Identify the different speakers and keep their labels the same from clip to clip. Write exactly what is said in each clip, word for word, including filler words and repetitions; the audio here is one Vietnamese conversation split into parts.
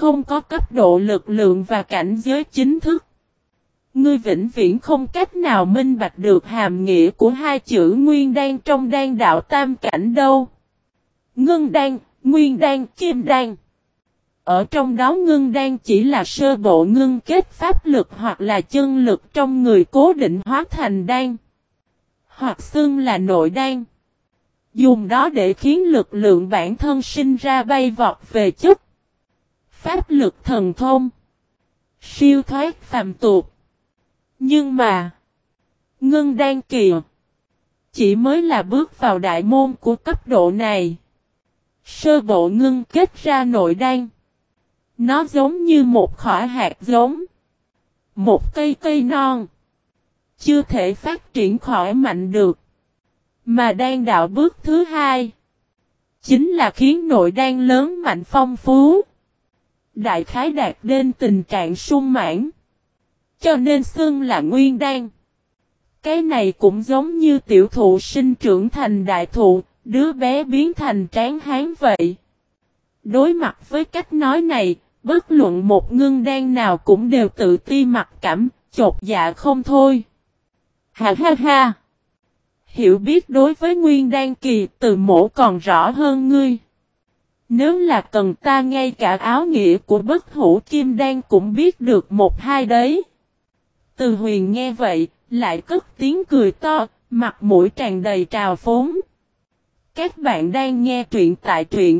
Speaker 1: không có cấp độ lực lượng và cảnh giới chính thức. Ngươi vĩnh viễn không cách nào minh bạch được hàm nghĩa của hai chữ nguyên đan trong đan đạo tam cảnh đâu. Ngưng đan, nguyên đan, kim đan. Ở trong đó ngưng đan chỉ là sơ bộ ngưng kết pháp lực hoặc là chân lực trong người cố định hóa thành đan. Hoặc xưng là nội đan. Dùng đó để khiến lực lượng bản thân sinh ra bay vọt về chất. Pháp lực thần thông. Siêu thoát phàm tục. Nhưng mà. Ngưng đan kỳ. Chỉ mới là bước vào đại môn của cấp độ này. Sơ bộ ngưng kết ra nội đan. Nó giống như một khỏa hạt giống. Một cây cây non. Chưa thể phát triển khỏi mạnh được. Mà đan đạo bước thứ hai. Chính là khiến nội đan lớn mạnh phong phú. Đại khái đạt đến tình trạng sung mãn. Cho nên xưng là nguyên đan. Cái này cũng giống như tiểu thụ sinh trưởng thành đại thụ, đứa bé biến thành tráng hán vậy. Đối mặt với cách nói này, bất luận một ngưng đan nào cũng đều tự ti mặc cảm, chột dạ không thôi. Ha ha ha! Hiểu biết đối với nguyên đan kỳ từ mổ còn rõ hơn ngươi. Nếu là cần ta ngay cả áo nghĩa của bất hủ kim đan cũng biết được một hai đấy. Từ Huyền nghe vậy, lại cất tiếng cười to, mặt mũi tràn đầy trào phúng. Các bạn đang nghe truyện tại truyện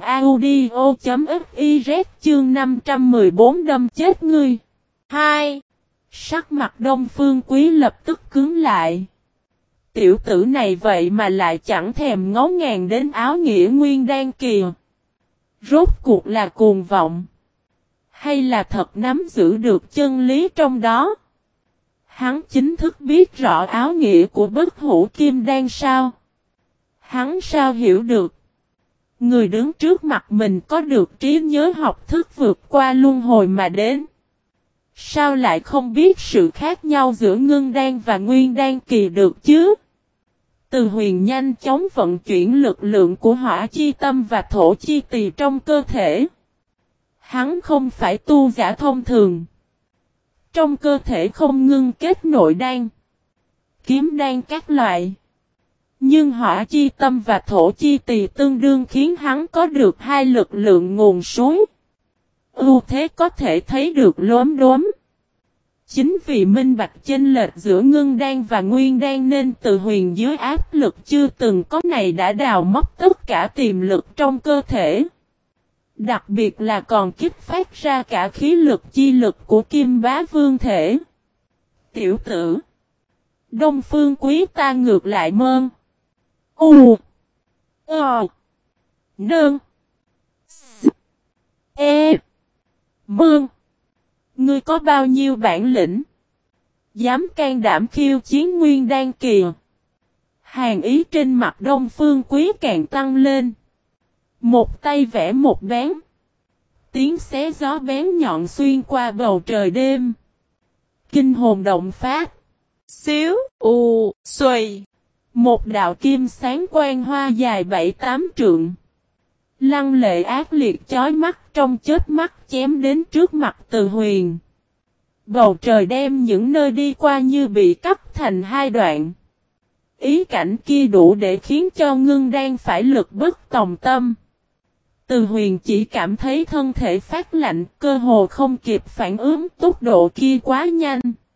Speaker 1: audio.fiz chương năm trăm mười bốn đâm chết ngươi. hai. Sắc mặt Đông Phương Quý lập tức cứng lại. Tiểu tử này vậy mà lại chẳng thèm ngó ngàng đến áo nghĩa nguyên đan kỳ. Rốt cuộc là cuồng vọng. Hay là thật nắm giữ được chân lý trong đó. Hắn chính thức biết rõ áo nghĩa của bất hủ kim đan sao. Hắn sao hiểu được. Người đứng trước mặt mình có được trí nhớ học thức vượt qua luân hồi mà đến. Sao lại không biết sự khác nhau giữa ngưng đan và nguyên đan kỳ được chứ? Từ Huyền nhanh chóng vận chuyển lực lượng của hỏa chi tâm và thổ chi tỳ trong cơ thể. Hắn không phải tu giả thông thường. Trong cơ thể không ngưng kết nội đan, kiếm đan các loại. Nhưng hỏa chi tâm và thổ chi tỳ tương đương khiến hắn có được hai lực lượng nguồn suối. Ưu thế có thể thấy được lốm đốm. Chính vì minh bạch chênh lệch giữa ngưng đan và nguyên đan nên Từ Huyền dưới áp lực chưa từng có này đã đào móc tất cả tiềm lực trong cơ thể. Đặc biệt là còn kích phát ra cả khí lực chi lực của Kim Bá Vương thể. Tiểu tử. Đông Phương Quý ta ngược lại mơn. U. Ờ. Nơn. S. E. Mơn. Ngươi có bao nhiêu bản lĩnh? Dám can đảm khiêu chiến nguyên đan kỳ. Hàn ý trên mặt Đông Phương Quý càng tăng lên. Một tay vẽ một bén. Tiếng xé gió bén nhọn xuyên qua bầu trời đêm. Kinh hồn động phát. Xíu, u, xuôi. Một đạo kim sáng quang hoa dài bảy tám trượng. Lăng lệ ác liệt chói mắt trong chớp mắt chém đến trước mặt Từ Huyền. Bầu trời đem những nơi đi qua như bị cắt thành hai đoạn. Ý cảnh kia đủ để khiến cho ngưng đan phải lực bất tòng tâm. Từ Huyền chỉ cảm thấy thân thể phát lạnh, cơ hồ không kịp phản ứng, tốc độ kia quá nhanh.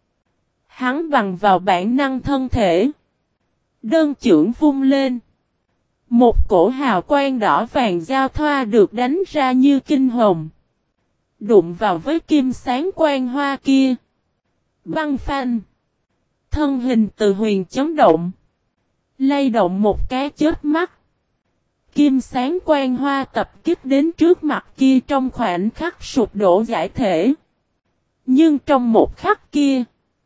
Speaker 1: Hắn bằng vào bản năng thân thể. Đơn chưởng vung lên. Một cổ hào quang đỏ vàng giao thoa được đánh ra như kinh hồng. Đụng vào với kim sáng quang hoa kia. Băng phanh. Thân hình Từ Huyền chấn động. Lay động một cái chớp mắt. Kim sáng quang hoa tập kích đến trước mặt kia trong khoảnh khắc sụp đổ giải thể. Nhưng trong một khắc kia.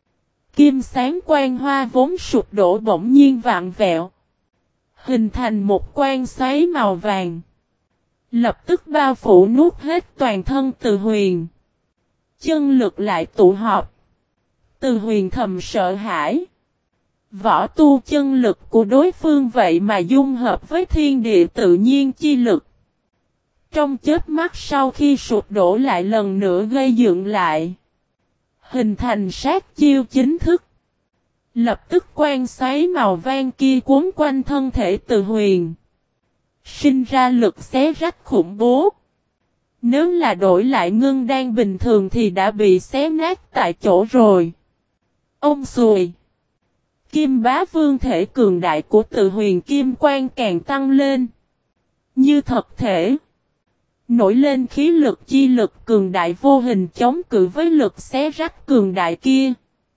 Speaker 1: Kim sáng quang hoa vốn sụp đổ bỗng nhiên vạn vẹo. Hình thành một quang xoáy màu vàng. Lập tức bao phủ nuốt hết toàn thân Từ Huyền. Chân lực lại tụ họp. Từ Huyền thầm sợ hãi. Võ tu chân lực của đối phương vậy mà dung hợp với thiên địa tự nhiên chi lực. Trong chớp mắt sau khi sụp đổ lại lần nữa gây dựng lại. Hình thành sát chiêu chính thức. Lập tức quan xoáy màu vàng kia cuốn quanh thân thể Từ Huyền. Sinh ra lực xé rách khủng bố. Nếu là đổi lại ngưng đan bình thường thì đã bị xé nát tại chỗ rồi. Ông xùi. Kim bá vương thể cường đại của Từ Huyền kim quang càng tăng lên. Như thật thể. Nổi lên khí lực chi lực cường đại vô hình chống cự với lực xé rách cường đại kia.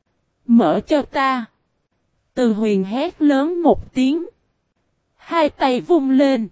Speaker 1: Mở cho ta. Từ Huyền hét lớn một tiếng. Hai tay vung lên.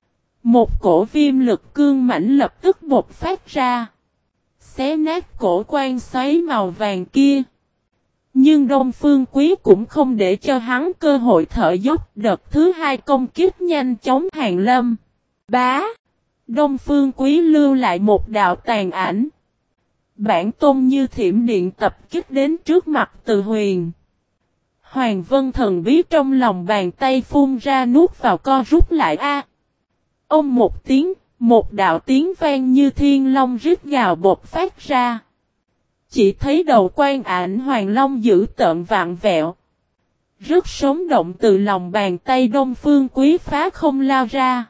Speaker 1: Một cổ viêm lực cương mãnh lập tức bộc phát ra. Xé nát cổ quan xoáy màu vàng kia. Nhưng Đông Phương Quý cũng không để cho hắn cơ hội thở dốc. Đợt thứ hai công kích nhanh chóng hàng lâm. Bá. Đông Phương Quý lưu lại một đạo tàn ảnh. Bản tôn như thiểm điện tập kích đến trước mặt Từ Huyền. Hoàng Vân thần bí trong lòng bàn tay phun ra nuốt vào co rút lại a. Ông một tiếng, một đạo tiếng vang như thiên long rít gào bột phát ra. Chỉ thấy đầu quan ảnh hoàng long dữ tợn vạn vẹo. Rất sống động từ lòng bàn tay Đông Phương Quý phá không lao ra.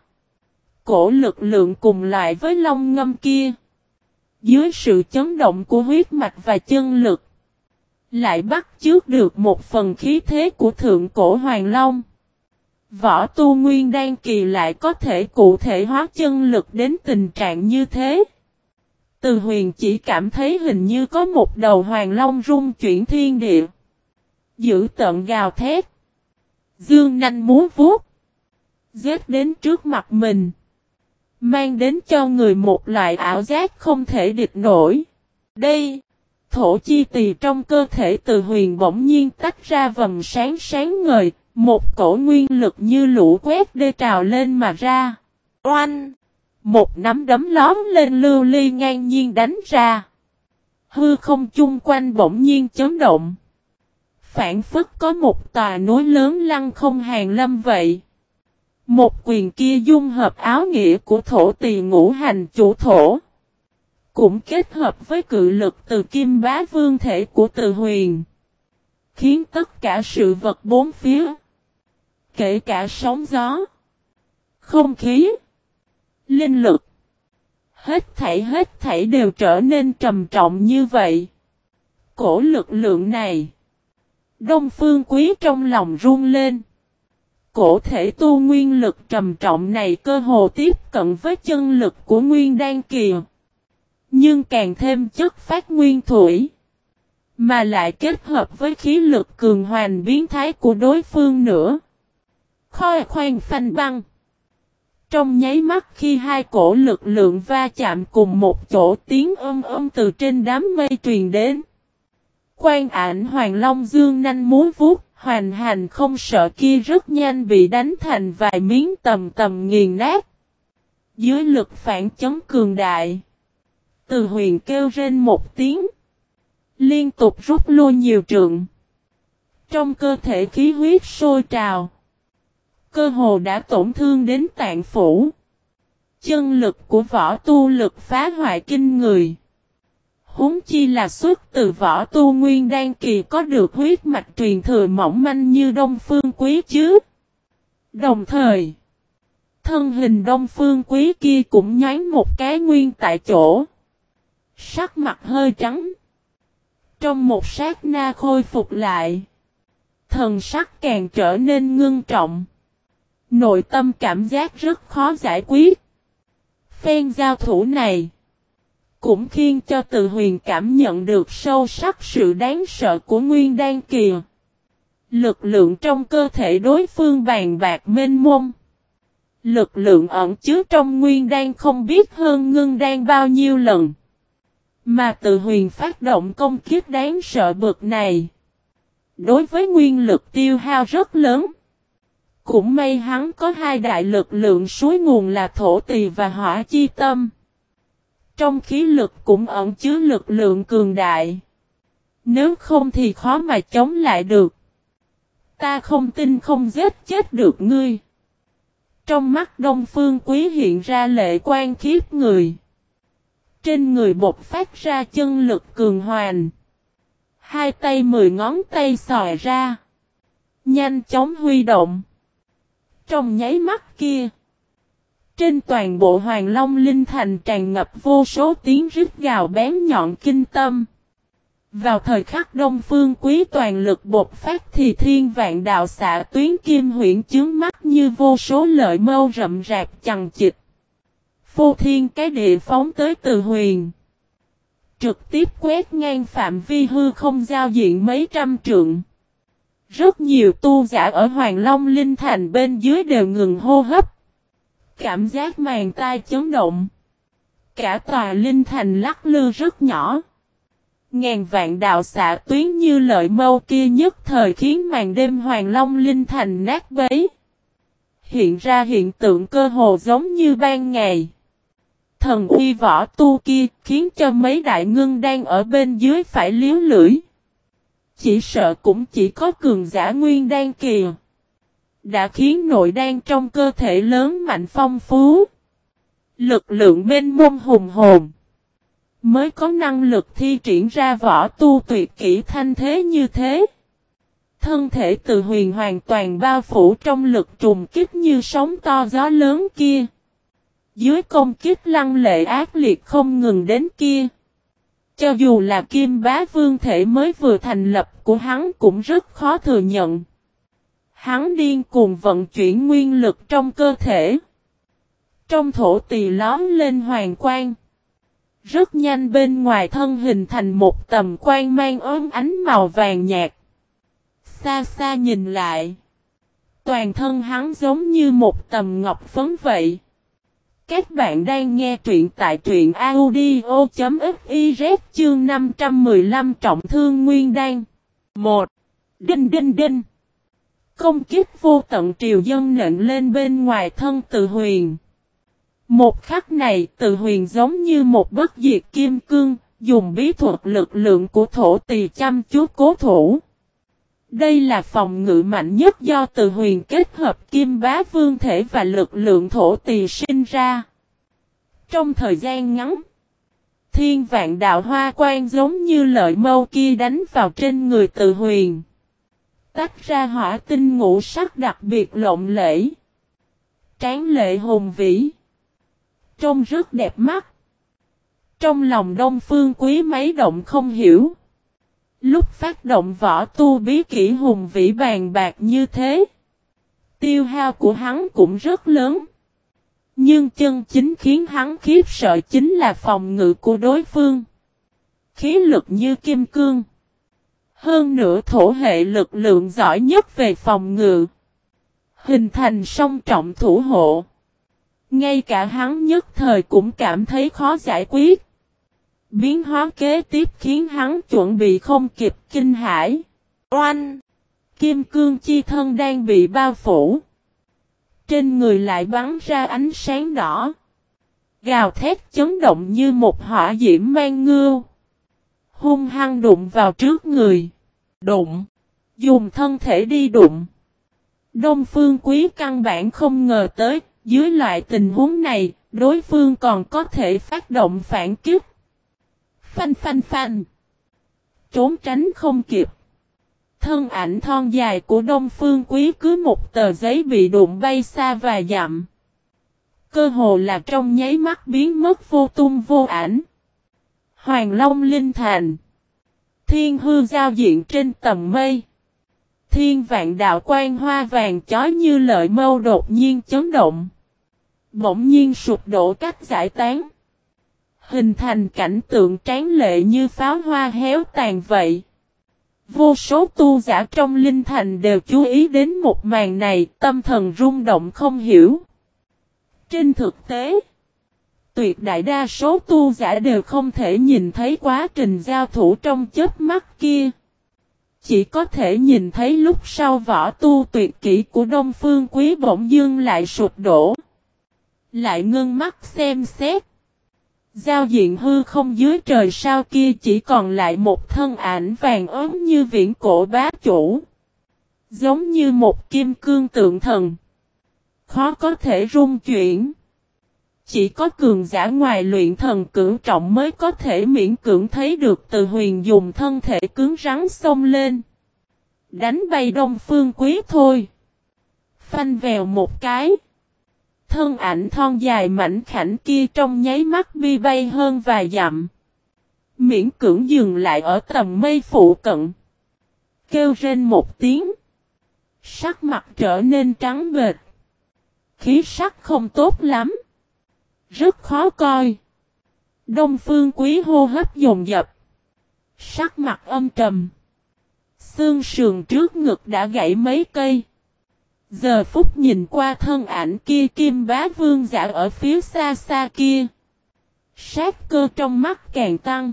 Speaker 1: Cổ lực lượng cùng loại với long ngâm kia. Dưới sự chấn động của huyết mạch và chân lực. Lại bắt chước được một phần khí thế của thượng cổ hoàng long. Võ tu nguyên đan kỳ lại có thể cụ thể hóa chân lực đến tình trạng như thế. Từ Huyền chỉ cảm thấy hình như có một đầu hoàng long rung chuyển thiên địa. Giữ tợn gào thét. Dương nanh múa vuốt. Giết đến trước mặt mình. Mang đến cho người một loại ảo giác không thể địch nổi. Đây. Thổ chi tỳ trong cơ thể Từ Huyền bỗng nhiên tách ra vầng sáng sáng ngời. Một cổ nguyên lực như lũ quét đê trào lên mà ra. Oanh! Một nắm đấm lóm lên lưu ly ngang nhiên đánh ra. Hư không chung quanh bỗng nhiên chấn động. Phản phất có một tòa núi lớn lăng không hàng lâm vậy. Một quyền kia dung hợp áo nghĩa của thổ tỳ ngũ hành chủ thổ. Cũng kết hợp với cự lực từ kim bá vương thể của Từ Huyền. Khiến tất cả sự vật bốn phía. Kể cả sóng gió. Không khí. Linh lực. Hết thảy hết thảy đều trở nên trầm trọng như vậy. Cổ lực lượng này. Đông Phương Quý trong lòng run lên. Cổ thể tu nguyên lực trầm trọng này cơ hồ tiếp cận với chân lực của nguyên đan kỳ. Nhưng càng thêm chất phát nguyên thủy. Mà lại kết hợp với khí lực cường hoành biến thái của đối phương nữa. Khoi khoan phanh băng. Trong nháy mắt khi hai cổ lực lượng va chạm cùng một chỗ tiếng âm âm từ trên đám mây truyền đến. Quan ảnh Hoàng Long dương nanh múa vuốt, hoành hành không sợ kia rất nhanh bị đánh thành vài miếng tầm tầm nghiền nát. Dưới lực phản chấn cường đại. Từ Huyền kêu rên một tiếng. Liên tục rút lui nhiều trượng. Trong cơ thể khí huyết sôi trào. Cơ hồ đã tổn thương đến tạng phủ. Chân lực của võ tu lực phá hoại kinh người. Huống chi là xuất từ võ tu nguyên đan kỳ có được huyết mạch truyền thừa mỏng manh như Đông Phương Quý chứ. Đồng thời, thân hình Đông Phương Quý kia cũng nhoáng một cái nguyên tại chỗ. Sắc mặt hơi trắng. Trong một sát na khôi phục lại. Thần sắc càng trở nên ngưng trọng. Nội tâm cảm giác rất khó giải quyết. Phen giao thủ này cũng khiến cho Từ Huyền cảm nhận được sâu sắc sự đáng sợ của nguyên đan kỳ. Lực lượng trong cơ thể đối phương bàn bạc mênh mông. Lực lượng ẩn chứa trong nguyên đan không biết hơn ngưng đan bao nhiêu lần. Mà Từ Huyền phát động công kích đáng sợ bực này. Đối với nguyên lực tiêu hao rất lớn. Cũng may hắn có hai đại lực lượng suối nguồn là thổ tỳ và hỏa chi tâm. Trong khí lực cũng ẩn chứa lực lượng cường đại. Nếu không thì khó mà chống lại được. Ta không tin không giết chết được ngươi. Trong mắt Đông Phương Quý hiện ra lệ quan khiếp người. Trên người bộc phát ra chân lực cường hoành. Hai tay mười ngón tay xòe ra. Nhanh chóng huy động. Trong nháy mắt kia. Trên toàn bộ Hoàng Long Linh Thành tràn ngập vô số tiếng rít gào bén nhọn kinh tâm. Vào thời khắc Đông Phương Quý toàn lực bộc phát thì thiên vạn đạo xạ tuyến kim huyễn chướng mắt như vô số lợi mâu rậm rạp chằng chịt. Phô thiên cái địa phóng tới Từ Huyền. Trực tiếp quét ngang phạm vi hư không giao diện mấy trăm trượng. Rất nhiều tu giả ở Hoàng Long Linh Thành bên dưới đều ngừng hô hấp. Cảm giác màng tai chấn động. Cả tòa Linh Thành lắc lư rất nhỏ. Ngàn vạn đạo xạ tuyến như lợi mâu kia nhất thời khiến màn đêm Hoàng Long Linh Thành nát bấy. Hiện ra hiện tượng cơ hồ giống như ban ngày. Thần uy võ tu kia khiến cho mấy đại ngưng đang ở bên dưới phải liếu lưỡi. Chỉ sợ cũng chỉ có cường giả nguyên đan kìa. Đã khiến nội đan trong cơ thể lớn mạnh phong phú. Lực lượng mênh mông hùng hồn. Mới có năng lực thi triển ra võ tu tuyệt kỹ thanh thế như thế. Thân thể Từ Huyền hoàn toàn bao phủ trong lực trùng kích như sóng to gió lớn kia. Dưới công kích lăng lệ ác liệt không ngừng đến kia. Cho dù là Kim Bá Vương thể mới vừa thành lập của hắn cũng rất khó thừa nhận. Hắn điên cuồng vận chuyển nguyên lực trong cơ thể. Trong thổ tỳ lóm lên hoàng quang. Rất nhanh bên ngoài thân hình thành một tầm quang mang ốm ánh màu vàng nhạt. Xa xa nhìn lại. Toàn thân hắn giống như một tầm ngọc phấn vậy. Các bạn đang nghe truyện tại truyện audio chấm fiz chương năm trăm mười lăm trọng thương nguyên đan. một. Đinh đinh đinh. Công kích vô tận triều dân nện lên bên ngoài thân Từ Huyền. Một khắc này Từ Huyền giống như một bất diệt kim cương, dùng bí thuật lực lượng của thổ tỳ chăm chú cố thủ. Đây là phòng ngự mạnh nhất do Từ Huyền kết hợp Kim Bá Vương thể và lực lượng thổ tỳ sinh ra. Trong thời gian ngắn, thiên vạn đạo hoa quang giống như lợi mâu kia đánh vào trên người Từ Huyền. Tách ra hỏa tinh ngũ sắc đặc biệt lộng lẫy. Tráng lệ hùng vĩ. Trông rất đẹp mắt. Trong lòng Đông Phương Quý mấy động không hiểu. Lúc phát động võ tu bí kỹ hùng vĩ bàn bạc như thế. Tiêu hao của hắn cũng rất lớn. Nhưng chân chính khiến hắn khiếp sợ chính là phòng ngự của đối phương. Khí lực như kim cương. Hơn nữa thổ hệ lực lượng giỏi nhất về phòng ngự. Hình thành song trọng thủ hộ. Ngay cả hắn nhất thời cũng cảm thấy khó giải quyết. Biến hóa kế tiếp khiến hắn chuẩn bị không kịp kinh hãi. Oanh! Kim cương chi thân đang bị bao phủ. Trên người lại bắn ra ánh sáng đỏ. Gào thét chấn động như một hỏa diễm mang ngưu. Hung hăng đụng vào trước người. Đụng! Dùng thân thể đi đụng. Đông Phương Quý căn bản không ngờ tới. Dưới loại tình huống này, đối phương còn có thể phát động phản kích. Phanh phanh phanh. Trốn tránh không kịp. Thân ảnh thon dài của Đông Phương Quý cứ một tờ giấy bị đụng bay xa vài dặm. Cơ hồ là trong nháy mắt biến mất vô tung vô ảnh. Hoàng Long Linh Thành. Thiên hư giao diện trên tầng mây. Thiên vạn đạo quang hoa vàng chói như lợi mâu đột nhiên chấn động. Bỗng nhiên sụp đổ cách giải tán. Hình thành cảnh tượng tráng lệ như pháo hoa héo tàn vậy. Vô số tu giả trong Linh Thành đều chú ý đến một màn này, tâm thần rung động không hiểu. Trên thực tế, tuyệt đại đa số tu giả đều không thể nhìn thấy quá trình giao thủ trong chớp mắt kia. Chỉ có thể nhìn thấy lúc sau võ tu tuyệt kỹ của Đông Phương Quý bỗng dưng lại sụp đổ. Lại ngưng mắt xem xét. Giao diện hư không dưới trời sao kia chỉ còn lại một thân ảnh vàng ốm như viễn cổ bá chủ. Giống như một kim cương tượng thần. khó có thể rung chuyển. Chỉ có cường giả ngoài luyện thần cửu trọng mới có thể miễn cưỡng thấy được Từ Huyền dùng thân thể cứng rắn xông lên. Đánh bay Đông Phương Quý thôi. Phanh vèo một cái. Thân ảnh thon dài mảnh khảnh kia trong nháy mắt bi bay hơn vài dặm. Miễn cưỡng dừng lại ở tầm mây phụ cận. Kêu rên một tiếng. Sắc mặt trở nên trắng bệch. Khí sắc không tốt lắm. Rất khó coi. Đông Phương Quý hô hấp dồn dập. Sắc mặt âm trầm. Xương sườn trước ngực đã gãy mấy cây. Giờ phút nhìn qua thân ảnh kia Kim Bá Vương giả ở phía xa xa kia. Sát cơ trong mắt càng tăng.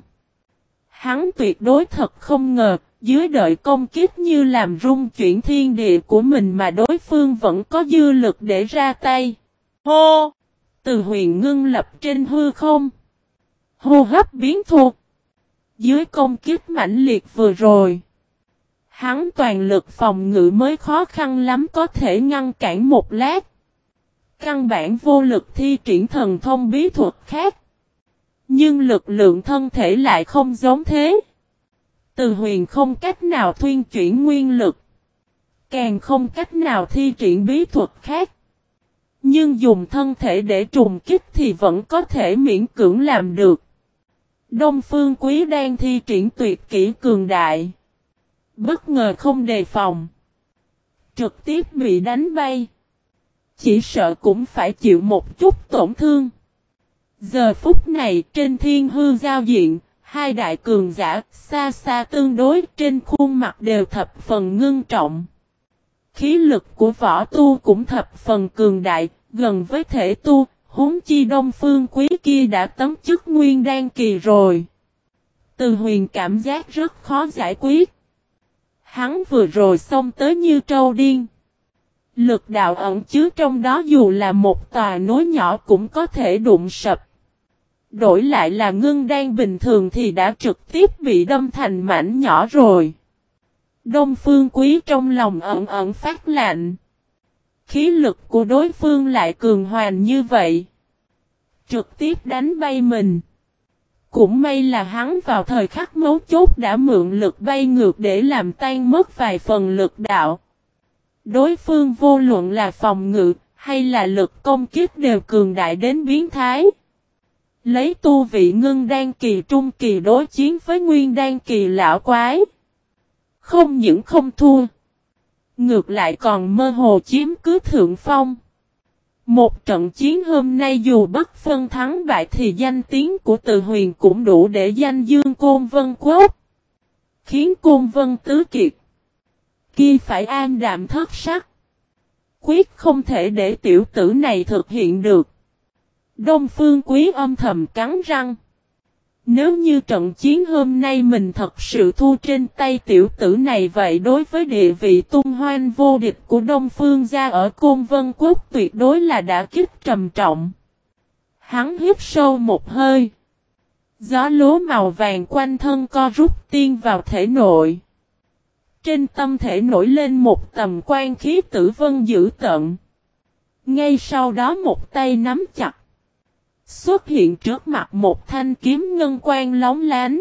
Speaker 1: Hắn tuyệt đối thật không ngờ, dưới đợi công kích như làm rung chuyển thiên địa của mình mà đối phương vẫn có dư lực để ra tay. Hô! Từ Huyền ngưng lập trên hư không. Hô hấp biến thuộc. Dưới công kích mãnh liệt vừa rồi. Hắn toàn lực phòng ngự mới khó khăn lắm có thể ngăn cản một lát. Căn bản vô lực thi triển thần thông bí thuật khác. Nhưng lực lượng thân thể lại không giống thế. Từ Huyền không cách nào thuyên chuyển nguyên lực. Càng không cách nào thi triển bí thuật khác. Nhưng dùng thân thể để trùng kích thì vẫn có thể miễn cưỡng làm được. Đông Phương Quý đang thi triển tuyệt kỹ cường đại. Bất ngờ không đề phòng. Trực tiếp bị đánh bay. Chỉ sợ cũng phải chịu một chút tổn thương. Giờ phút này trên thiên hư giao diện, hai đại cường giả xa xa tương đối trên khuôn mặt đều thập phần ngưng trọng. Khí lực của võ tu cũng thập phần cường đại, gần với thể tu, huống chi Đông Phương Quý kia đã tấm chức nguyên đan kỳ rồi. Từ Huyền cảm giác rất khó giải quyết. Hắn vừa rồi xông tới như trâu điên. Lực đạo ẩn chứa trong đó dù là một tòa núi nhỏ cũng có thể đụng sập. Đổi lại là ngưng đan bình thường thì đã trực tiếp bị đâm thành mảnh nhỏ rồi. Đông Phương Quý trong lòng ẩn ẩn phát lạnh. Khí lực của đối phương lại cường hoành như vậy. Trực tiếp đánh bay mình. Cũng may là hắn vào thời khắc mấu chốt đã mượn lực bay ngược để làm tan mất vài phần lực đạo. Đối phương vô luận là phòng ngự hay là lực công kích đều cường đại đến biến thái. Lấy tu vị ngưng đan kỳ trung kỳ đối chiến với nguyên đan kỳ lão quái. Không những không thua. Ngược lại còn mơ hồ chiếm cứ thượng phong. Một trận chiến hôm nay dù bất phân thắng bại thì danh tiếng của Từ Huyền cũng đủ để danh dương Côn Vân Quốc. Khiến Côn Vân tứ kiệt. Kia phải an đạm thất sắc. Quyết không thể để tiểu tử này thực hiện được. Đông Phương Quý âm thầm cắn răng. Nếu như trận chiến hôm nay mình thật sự thu trên tay tiểu tử này vậy đối với địa vị tung hoành vô địch của Đông Phương gia ở Côn Vân Quốc tuyệt đối là đã kích trầm trọng. Hắn hít sâu một hơi. Gió lúa màu vàng quanh thân co rút tiên vào thể nội. Trên tâm thể nổi lên một tầm quan khí tử vân dữ tợn. Ngay sau đó một tay nắm chặt. Xuất hiện trước mặt một thanh kiếm ngân quang lóng lánh.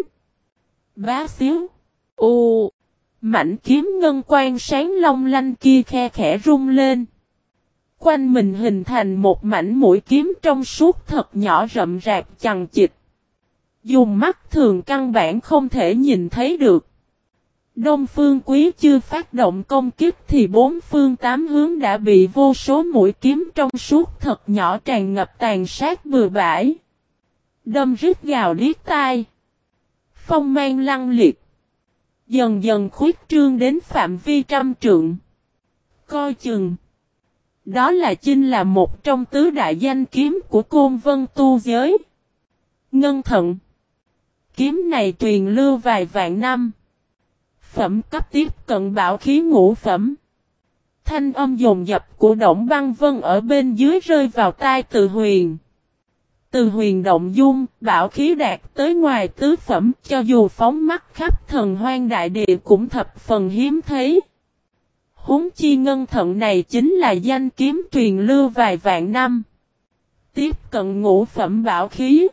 Speaker 1: Bá xíu. U. Mảnh kiếm ngân quang sáng long lanh kia khe khẽ rung lên. Quanh mình hình thành một mảnh mũi kiếm trong suốt thật nhỏ rậm rạp chằng chịt. Dùng mắt thường căn bản không thể nhìn thấy được. Đông Phương Quý chưa phát động công kích thì bốn phương tám hướng đã bị vô số mũi kiếm trong suốt thật nhỏ tràn ngập tàn sát bừa bãi. Đâm rít gào điếc tai. Phong mang lăng liệt. Dần dần khuyết trương đến phạm vi trăm trượng. Coi chừng. Đó là chinh là một trong tứ đại danh kiếm của Côn Vân tu giới. Ngân thận. Kiếm này truyền lưu vài vạn năm. Phẩm cấp tiếp cận bảo khí ngũ phẩm. Thanh âm dồn dập của Động Băng Vân ở bên dưới rơi vào tai Từ Huyền. Từ Huyền động dung, bảo khí đạt tới ngoài tứ phẩm, cho dù phóng mắt khắp thần hoang đại địa cũng thập phần hiếm thấy. Huống chi ngân thận này chính là danh kiếm truyền lưu vài vạn năm. Tiếp cận ngũ phẩm bảo khí.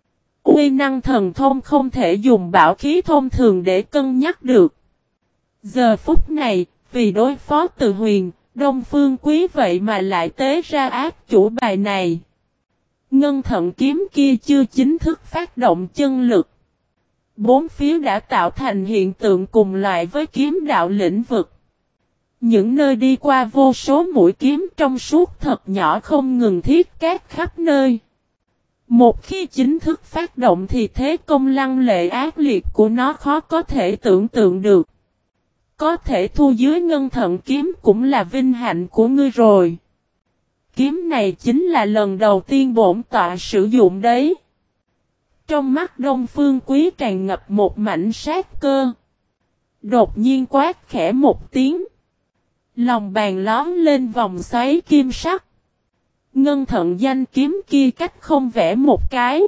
Speaker 1: Uy năng thần thông không thể dùng bảo khí thông thường để cân nhắc được. Giờ phút này, vì đối phó Từ Huyền, Đông Phương Quý vậy mà lại tế ra ác chủ bài này. Ngân thận kiếm kia chưa chính thức phát động chân lực. Bốn phía đã tạo thành hiện tượng cùng loại với kiếm đạo lĩnh vực. Những nơi đi qua vô số mũi kiếm trong suốt thật nhỏ không ngừng thiết cát khắp nơi. Một khi chính thức phát động thì thế công lăng lệ ác liệt của nó khó có thể tưởng tượng được. Có thể thu dưới ngân thận kiếm cũng là vinh hạnh của ngươi rồi. Kiếm này chính là lần đầu tiên bổn tọa sử dụng đấy. Trong mắt Đông Phương Quý tràn ngập một mảnh sát cơ. Đột nhiên quát khẽ một tiếng. Lòng bàn lón lên vòng xoáy kim sắc. Ngân thận danh kiếm kia cách không vẽ một cái.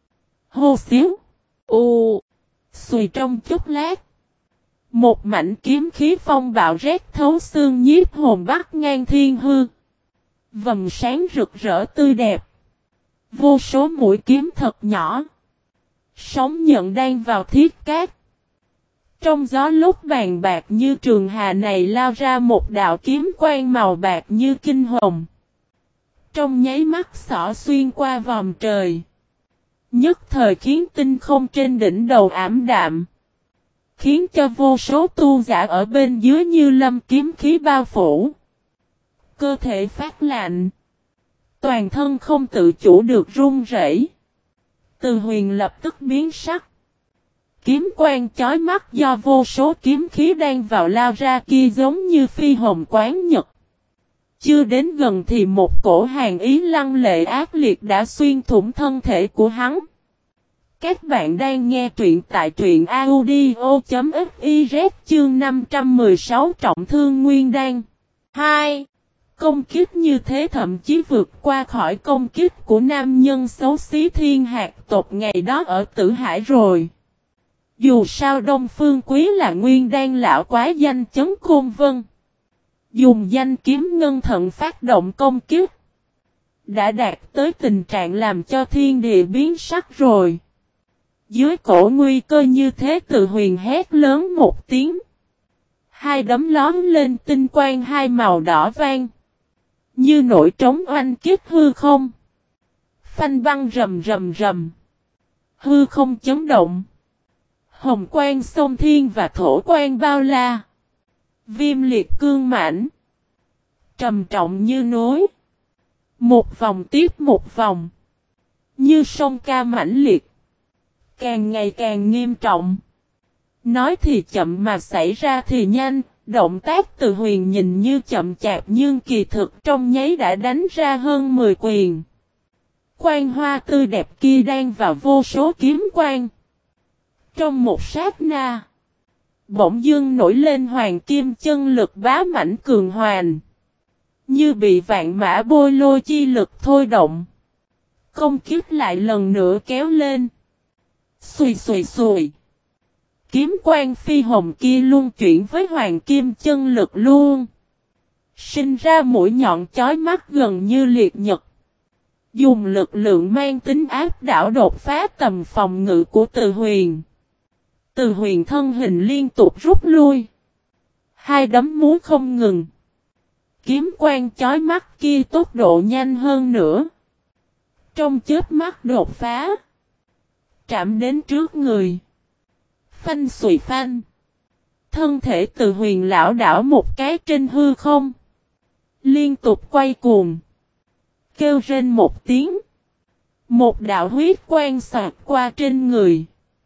Speaker 1: Hô xíu. U. Xùi trong chút lát. Một mảnh kiếm khí phong bạo rét thấu xương nhiếp hồn bắc ngang thiên hư. Vầng sáng rực rỡ tươi đẹp. Vô số mũi kiếm thật nhỏ. Sóng nhận đang vào thiết cát. Trong gió lúc bàn bạc như trường hà này lao ra một đạo kiếm quang màu bạc như kinh hồng. Trong nháy mắt xỏ xuyên qua vòm trời. Nhất thời khiến tinh không trên đỉnh đầu ảm đạm. Khiến cho vô số tu giả ở bên dưới như lâm kiếm khí bao phủ. Cơ thể phát lạnh. Toàn thân không tự chủ được run rẩy. Từ Huyền lập tức biến sắc. Kiếm quang chói mắt do vô số kiếm khí đang vào lao ra kia giống như phi hồng quán nhật. Chưa đến gần thì một cổ hàn ý lăng lệ ác liệt đã xuyên thủng thân thể của hắn. Các bạn đang nghe truyện tại truyện audio.fiz chương năm trăm mười sáu trọng thương nguyên đan. hai. Công kích như thế thậm chí vượt qua khỏi công kích của nam nhân xấu xí thiên hạt tộc ngày đó ở Tử Hải rồi. Dù sao Đông Phương Quý là nguyên đan lão quái danh chấn Côn Vân. Dùng danh kiếm ngân thận phát động công kích. Đã đạt tới tình trạng làm cho thiên địa biến sắc rồi. Dưới cổ nguy cơ như thế Từ Huyền hét lớn một tiếng. Hai đấm lóm lên tinh quang hai màu đỏ vang. Như nổi trống oanh kích hư không. Phanh băng rầm rầm rầm. Hư không chấn động. Hồng quang sông thiên và thổ quang bao la. Viêm liệt cương mãnh. Trầm trọng như núi. Một vòng tiếp một vòng. Như sông ca mãnh liệt. Càng ngày càng nghiêm trọng. Nói thì chậm mà xảy ra thì nhanh. Động tác Từ Huyền nhìn như chậm chạp nhưng kỳ thực trong nháy đã đánh ra hơn mười quyền. Quang hoa tươi đẹp kia đang vào vô số kiếm quang. Trong một sát na. Bỗng dưng nổi lên hoàng kim chân lực bá mãnh cường hoàn. Như bị vạn mã bôi lôi chi lực thôi động. Công kích lại lần nữa kéo lên. Xùi xùi xùi. Kiếm quang phi hồng kia luôn chuyển với hoàng kim chân lực luôn. Sinh ra mũi nhọn chói mắt gần như liệt nhật. Dùng lực lượng mang tính áp đảo đột phá tầm phòng ngự của Từ Huyền. Từ Huyền thân hình liên tục rút lui. Hai đấm múa không ngừng. Kiếm quang chói mắt kia tốc độ nhanh hơn nữa. Trong chớp mắt đột phá. Chạm đến trước người. Phanh xùy phanh. Thân thể Từ Huyền lão đảo một cái trên hư không. Liên tục quay cuồng. Kêu rên một tiếng. Một đạo huyết quang xạc qua trên người.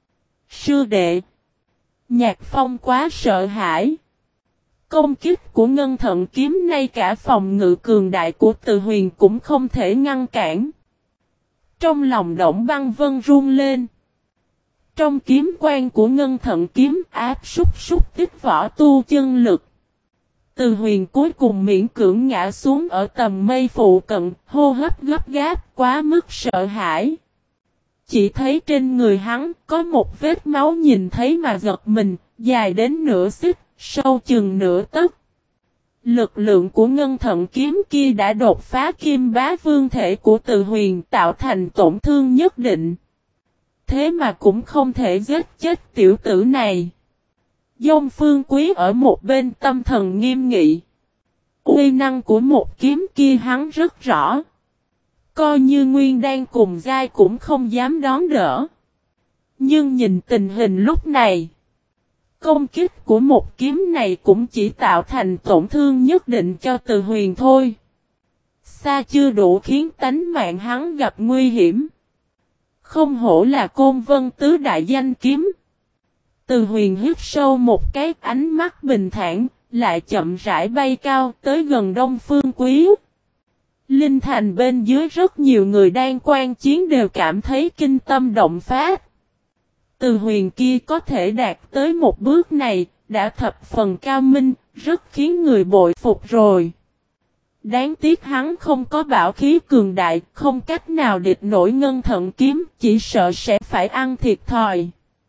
Speaker 1: Sư đệ. Nhạc Phong quá sợ hãi. Công kích của ngân thận kiếm nay cả phòng ngự cường đại của Từ Huyền cũng không thể ngăn cản. Trong lòng Động Băng Vân run lên. Trong kiếm quang của ngân thận kiếm áp súc súc tích võ tu chân lực. Từ Huyền cuối cùng miễn cưỡng ngã xuống ở tầm mây phụ cận, hô hấp gấp gáp quá mức sợ hãi. Chỉ thấy trên người hắn có một vết máu nhìn thấy mà giật mình, dài đến nửa xích, sâu chừng nửa tấc. Lực lượng của ngân thận kiếm kia đã đột phá kim bá vương thể của Từ Huyền, tạo thành tổn thương nhất định. Thế mà cũng không thể giết chết tiểu tử này. Dông Phương Quý ở một bên tâm thần nghiêm nghị. Uy năng của một kiếm kia hắn rất rõ. Coi như Nguyên Đan cùng giai cũng không dám đón đỡ. Nhưng nhìn tình hình lúc này, công kích của một kiếm này cũng chỉ tạo thành tổn thương nhất định cho Từ Huyền thôi. Xa chưa đủ khiến tánh mạng hắn gặp nguy hiểm. Không hổ là Côn Vân tứ đại danh kiếm. Từ Huyền hít sâu một cái, ánh mắt bình thản, lại chậm rãi bay cao tới gần Đông Phương Quý. Linh thành bên dưới rất nhiều người đang quan chiến đều cảm thấy kinh tâm động phát. Từ Huyền kia có thể đạt tới một bước này, đã thập phần cao minh, rất khiến người bội phục rồi. Đáng tiếc hắn không có bảo khí cường đại, không cách nào địch nổi ngân thận kiếm, chỉ sợ sẽ phải ăn thiệt thòi.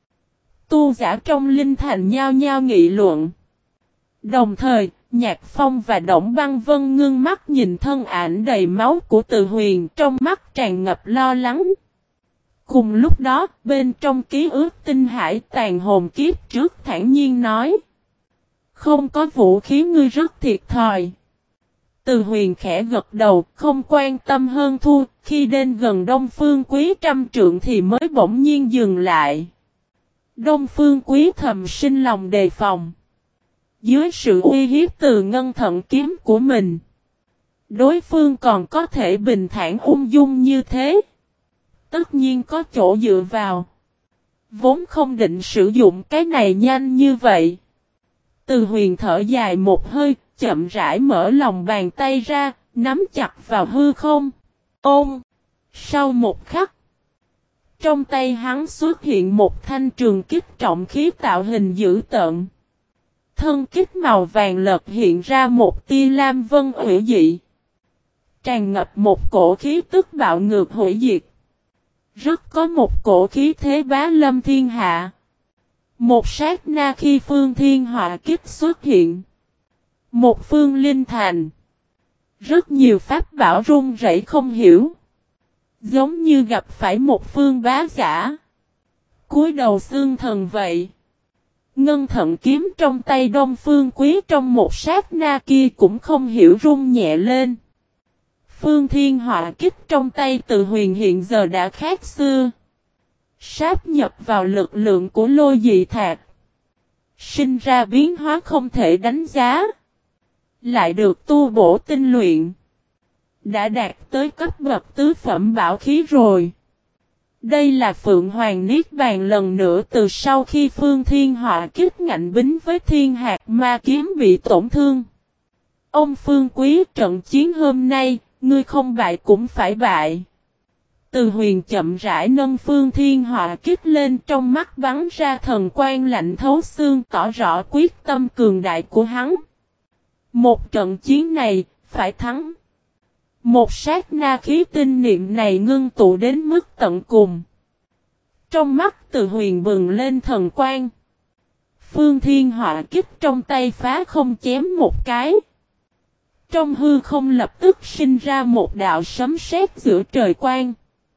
Speaker 1: Tu giả trong linh thành nhao nhao nghị luận. Đồng thời, Nhạc Phong và Đổng Băng Vân ngưng mắt nhìn thân ảnh đầy máu của Từ Huyền, trong mắt tràn ngập lo lắng. Cùng lúc đó, bên trong ký ức tinh hải tàn hồn kiếp trước thản nhiên nói. Không có vũ khí ngươi rất thiệt thòi. Từ Huyền khẽ gật đầu, không quan tâm hơn thua, khi đến gần Đông Phương Quý trăm trượng thì mới bỗng nhiên dừng lại. Đông Phương Quý thầm sinh lòng đề phòng. Dưới sự uy hiếp từ ngân thận kiếm của mình, đối phương còn có thể bình thản ung dung như thế. Tất nhiên có chỗ dựa vào. Vốn không định sử dụng cái này nhanh như vậy. Từ Huyền thở dài một hơi, chậm rãi mở lòng bàn tay ra, nắm chặt vào hư không. Ôm! Sau một khắc, trong tay hắn xuất hiện một thanh trường kích trọng khí tạo hình dữ tợn. Thân kích màu vàng lật hiện ra một tia lam vân hủy dị. Tràn ngập một cổ khí tức bạo ngược hủy diệt. Rất có một cổ khí thế bá lâm thiên hạ. Một sát na khi phương thiên họa kích xuất hiện. Một phương linh thành. Rất nhiều pháp bảo run rẩy không hiểu. Giống như gặp phải một phương bá giả. Cúi đầu xương thần vậy. Ngân thận kiếm trong tay Đông Phương Quý trong một sát na kia cũng không hiểu rung nhẹ lên. Phương thiên họa kích trong tay Từ Huyền hiện giờ đã khác xưa. Sáp nhập vào lực lượng của lôi dị thạch. Sinh ra biến hóa không thể đánh giá. Lại được tu bổ tinh luyện. Đã đạt tới cấp bậc tứ phẩm bảo khí rồi. Đây là Phượng Hoàng Niết Bàn lần nữa từ sau khi Phương Thiên Họa kích ngạnh bính với Thiên Hạt Ma Kiếm bị tổn thương. Ông Phương Quý, trận chiến hôm nay, ngươi không bại cũng phải bại. Từ Huyền chậm rãi nâng Phương Thiên Họa kích lên, trong mắt bắn ra thần quang lạnh thấu xương, tỏ rõ quyết tâm cường đại của hắn. Một trận chiến này, phải thắng. Một sát na khí tinh niệm này ngưng tụ đến mức tận cùng. Trong mắt Từ Huyền bừng lên thần quang. Phương Thiên Họa kích trong tay phá không chém một cái. Trong hư không lập tức sinh ra một đạo sấm sét giữa trời quang.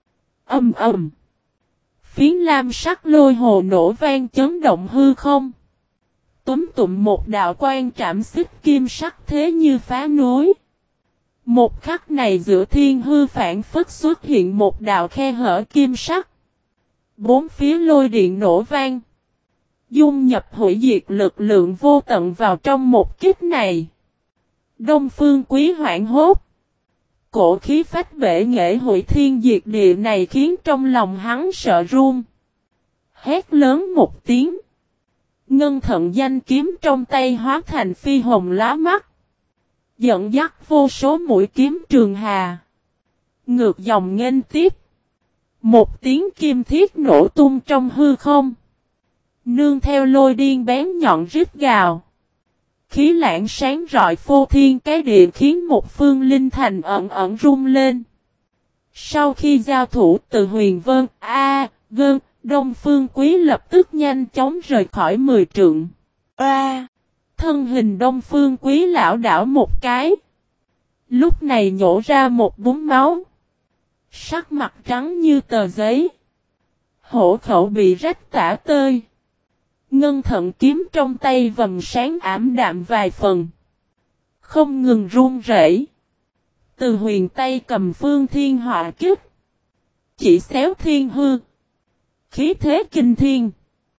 Speaker 1: Ầm ầm. Phiến lam sắc lôi hồ nổ vang chấn động hư không. Túm tụm một đạo quang trảm xích kim sắc thế như phá núi. Một khắc này giữa thiên hư phản phất xuất hiện một đạo khe hở kim sắc. Bốn phía lôi điện nổ vang. Dung nhập hủy diệt lực lượng vô tận vào trong một kích này. Đông Phương Quý hoảng hốt. Cổ khí phách bể nghệ hủy thiên diệt địa này khiến trong lòng hắn sợ run. Hét lớn một tiếng. Ngân thận danh kiếm trong tay hóa thành phi hồng lá mắt. Dẫn dắt vô số mũi kiếm trường hà. Ngược dòng nghênh tiếp. Một tiếng kim thiết nổ tung trong hư không. Nương theo lôi điên bén nhọn rít gào. Khí lãng sáng rọi phô thiên cái địa khiến một phương linh thành ẩn ẩn rung lên. Sau khi giao thủ Từ Huyền Vân, A, Gơn, Đông Phương Quý lập tức nhanh chóng rời khỏi mười trượng. A! Thân hình Đông Phương Quý lão đảo một cái. Lúc này nhổ ra một búng máu. Sắc mặt trắng như tờ giấy. Hổ khẩu bị rách tả tơi. Ngân thận kiếm trong tay vầng sáng ảm đạm vài phần. Không ngừng run rẩy. Từ huyền tay cầm phương thiên họa kích. Chỉ xéo thiên hư. Khí thế kinh thiên.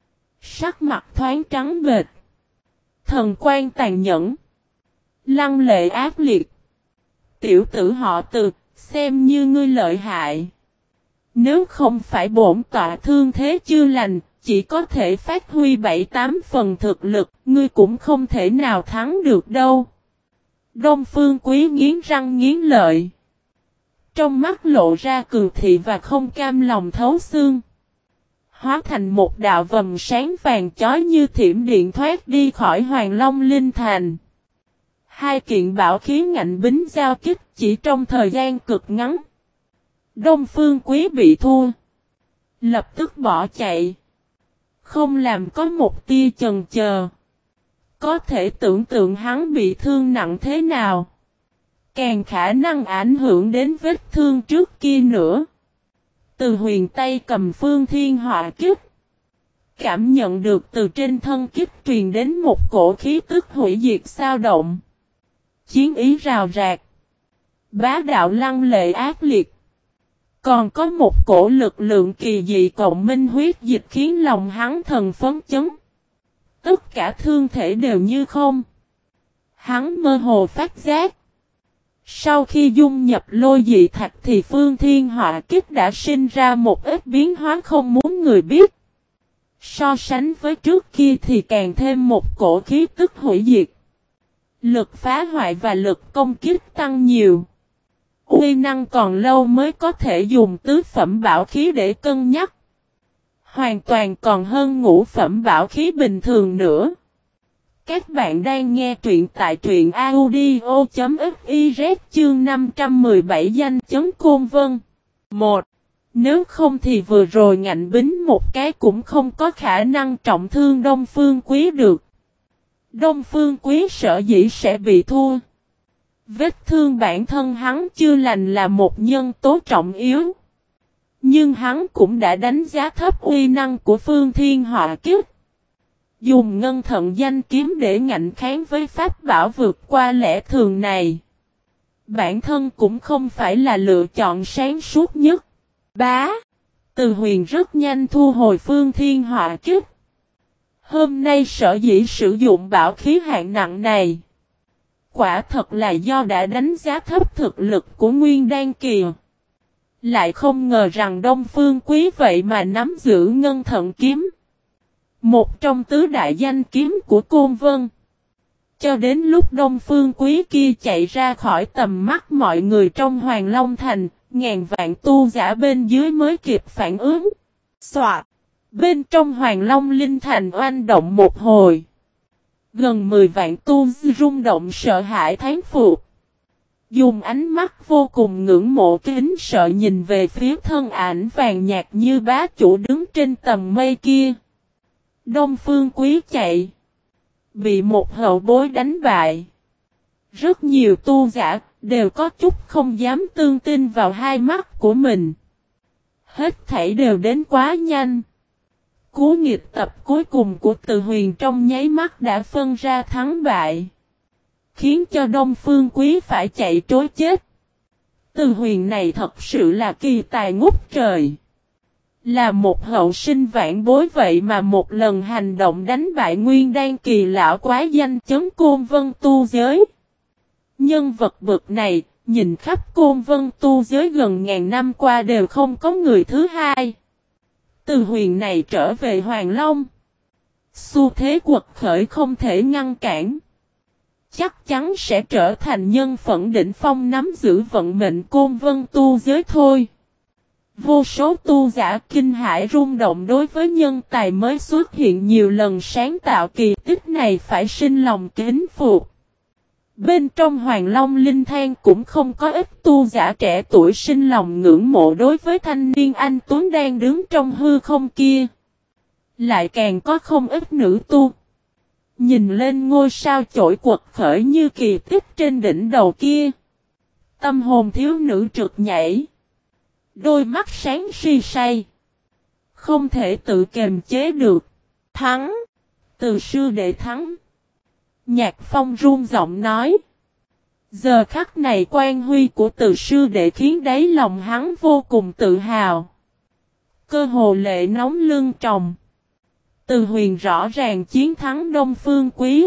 Speaker 1: Sắc mặt thoáng trắng bệch. Thần quan tàn nhẫn. Lăng lệ ác liệt. Tiểu tử họ Từ, xem như ngươi lợi hại. Nếu không phải bổn tọa thương thế chưa lành, chỉ có thể phát huy bảy tám phần thực lực, ngươi cũng không thể nào thắng được đâu. Đông Phương Quý nghiến răng nghiến lợi. Trong mắt lộ ra cường thị và không cam lòng thấu xương. Hóa thành một đạo vầng sáng vàng chói như thiểm điện thoát đi khỏi Hoàng Long Linh Thành. Hai kiện bảo khí ngạnh bính giao kích chỉ trong thời gian cực ngắn. Đông Phương Quý bị thua. Lập tức bỏ chạy. Không làm có một tia chần chờ. Có thể tưởng tượng hắn bị thương nặng thế nào. Càng khả năng ảnh hưởng đến vết thương trước kia nữa. Từ huyền tay cầm phương thiên họa kích. Cảm nhận được từ trên thân kích truyền đến một cổ khí tức hủy diệt sao động. Chiến ý rào rạc. Bá đạo lăng lệ ác liệt. Còn có một cổ lực lượng kỳ dị cộng minh huyết dịch khiến lòng hắn thần phấn chấn. Tất cả thương thể đều như không. Hắn mơ hồ phát giác. Sau khi dung nhập lôi dị thạch thì phương thiên họa kích đã sinh ra một ít biến hóa không muốn người biết. So sánh với trước kia thì càng thêm một cổ khí tức hủy diệt. Lực phá hoại và lực công kích tăng nhiều. Uy năng còn lâu mới có thể dùng tứ phẩm bảo khí để cân nhắc. Hoàn toàn còn hơn ngũ phẩm bảo khí bình thường nữa. Các bạn đang nghe truyện tại truyện audio.fiz chương năm trăm mười bảy danh chấn Côn Vân. một. Nếu không thì vừa rồi ngạnh bính một cái cũng không có khả năng trọng thương Đông Phương Quý được. Đông Phương Quý sợ dĩ sẽ bị thua. Vết thương bản thân hắn chưa lành là một nhân tố trọng yếu. Nhưng hắn cũng đã đánh giá thấp uy năng của phương thiên họa kích. Dùng ngân thận danh kiếm để ngạnh kháng với pháp bảo vượt qua lẽ thường này. Bản thân cũng không phải là lựa chọn sáng suốt nhất. Bá. Từ huyền rất nhanh thu hồi phương thiên họa kích. Hôm nay sở dĩ sử dụng bảo khí hạng nặng này. Quả thật là do đã đánh giá thấp thực lực của Nguyên Đan Kỳ. Lại không ngờ rằng Đông Phương Quý vậy mà nắm giữ ngân thận kiếm. Một trong tứ đại danh kiếm của Côn Vân. Cho đến lúc Đông Phương Quý kia chạy ra khỏi tầm mắt mọi người trong Hoàng Long Thành, ngàn vạn tu giả bên dưới mới kịp phản ứng. Soạt! Bên trong Hoàng Long Linh Thành oanh động một hồi. Gần mười vạn tu rung động sợ hãi thán phục. Dùng ánh mắt vô cùng ngưỡng mộ kính sợ nhìn về phía thân ảnh vàng nhạt như bá chủ đứng trên tầng mây kia. Đông Phương Quý chạy. Bị một hậu bối đánh bại. Rất nhiều tu giả đều có chút không dám tương tin vào hai mắt của mình. Hết thảy đều đến quá nhanh. Cú nghịch tập cuối cùng của Từ Huyền trong nháy mắt đã phân ra thắng bại. Khiến cho Đông Phương Quý phải chạy trối chết. Từ Huyền này thật sự là kỳ tài ngút trời. Là một hậu sinh vạn bối vậy mà một lần hành động đánh bại Nguyên Đan Kỳ lão quái danh chấn Côn Vân tu giới. Nhân vật bậc này, nhìn khắp Côn Vân tu giới gần ngàn năm qua đều không có người thứ hai. Từ Huyền này trở về Hoàng Long. Xu thế quật khởi không thể ngăn cản. Chắc chắn sẽ trở thành nhân phận đỉnh phong nắm giữ vận mệnh Côn Vân tu giới thôi. Vô số tu giả kinh hãi rung động đối với nhân tài mới xuất hiện nhiều lần sáng tạo kỳ tích này phải sinh lòng kính phục. Bên trong Hoàng Long Linh Thang cũng không có ít tu giả trẻ tuổi sinh lòng ngưỡng mộ đối với thanh niên anh Tuấn đang đứng trong hư không kia. Lại càng có không ít nữ tu. Nhìn lên ngôi sao chổi quật khởi như kỳ tích trên đỉnh đầu kia. Tâm hồn thiếu nữ trượt nhảy. Đôi mắt sáng si say. Không thể tự kềm chế được. Thắng. Từ sư đệ thắng. Nhạc Phong run giọng nói. Giờ khắc này quan huy của từ sư đệ khiến đáy lòng hắn vô cùng tự hào. Cơ hồ lệ nóng lưng tròng. Từ huyền rõ ràng chiến thắng Đông Phương Quý.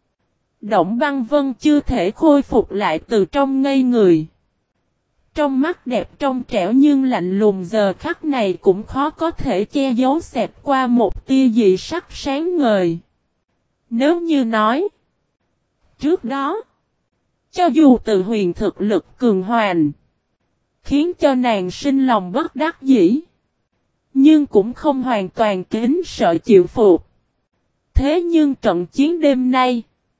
Speaker 1: Động Băng Vân chưa thể khôi phục lại từ trong ngây người. Trong mắt đẹp trong trẻo nhưng lạnh lùng giờ khắc này cũng khó có thể che giấu xẹt qua một tia dị sắc sáng ngời. Nếu như nói. Trước đó. Cho dù từ huyền thực lực cường hoành. Khiến cho nàng sinh lòng bất đắc dĩ. Nhưng cũng không hoàn toàn kính sợ chịu phục. Thế nhưng trận chiến đêm nay.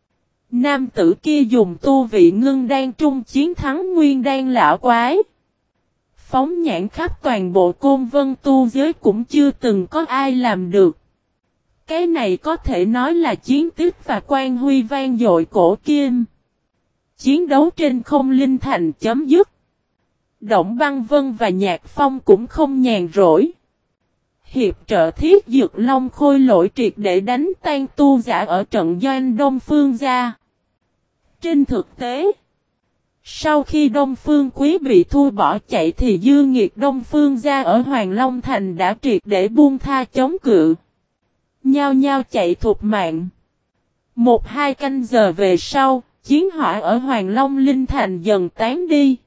Speaker 1: Nam tử kia dùng tu vị ngưng đan trung chiến thắng nguyên đan lão quái. Phóng nhãn khắp toàn bộ Côn Vân tu giới cũng chưa từng có ai làm được. Cái này có thể nói là chiến tích và quan huy vang dội cổ kim. Chiến đấu trên không linh thành chấm dứt. Động Băng Vân và Nhạc Phong cũng không nhàn rỗi. Hiệp trợ Thiết Dược Long Khôi Lỗi triệt để đánh tan tu giả ở trận doanh Đông Phương gia. Trên thực tế, sau khi Đông Phương Quý bị thu bỏ chạy thì dư nghiệt Đông Phương gia ở Hoàng Long Thành đã triệt để buông tha chống cự. Nhao nhao chạy thục mạng. Một hai canh giờ về sau, chiến hỏa ở Hoàng Long Linh Thành dần tán đi.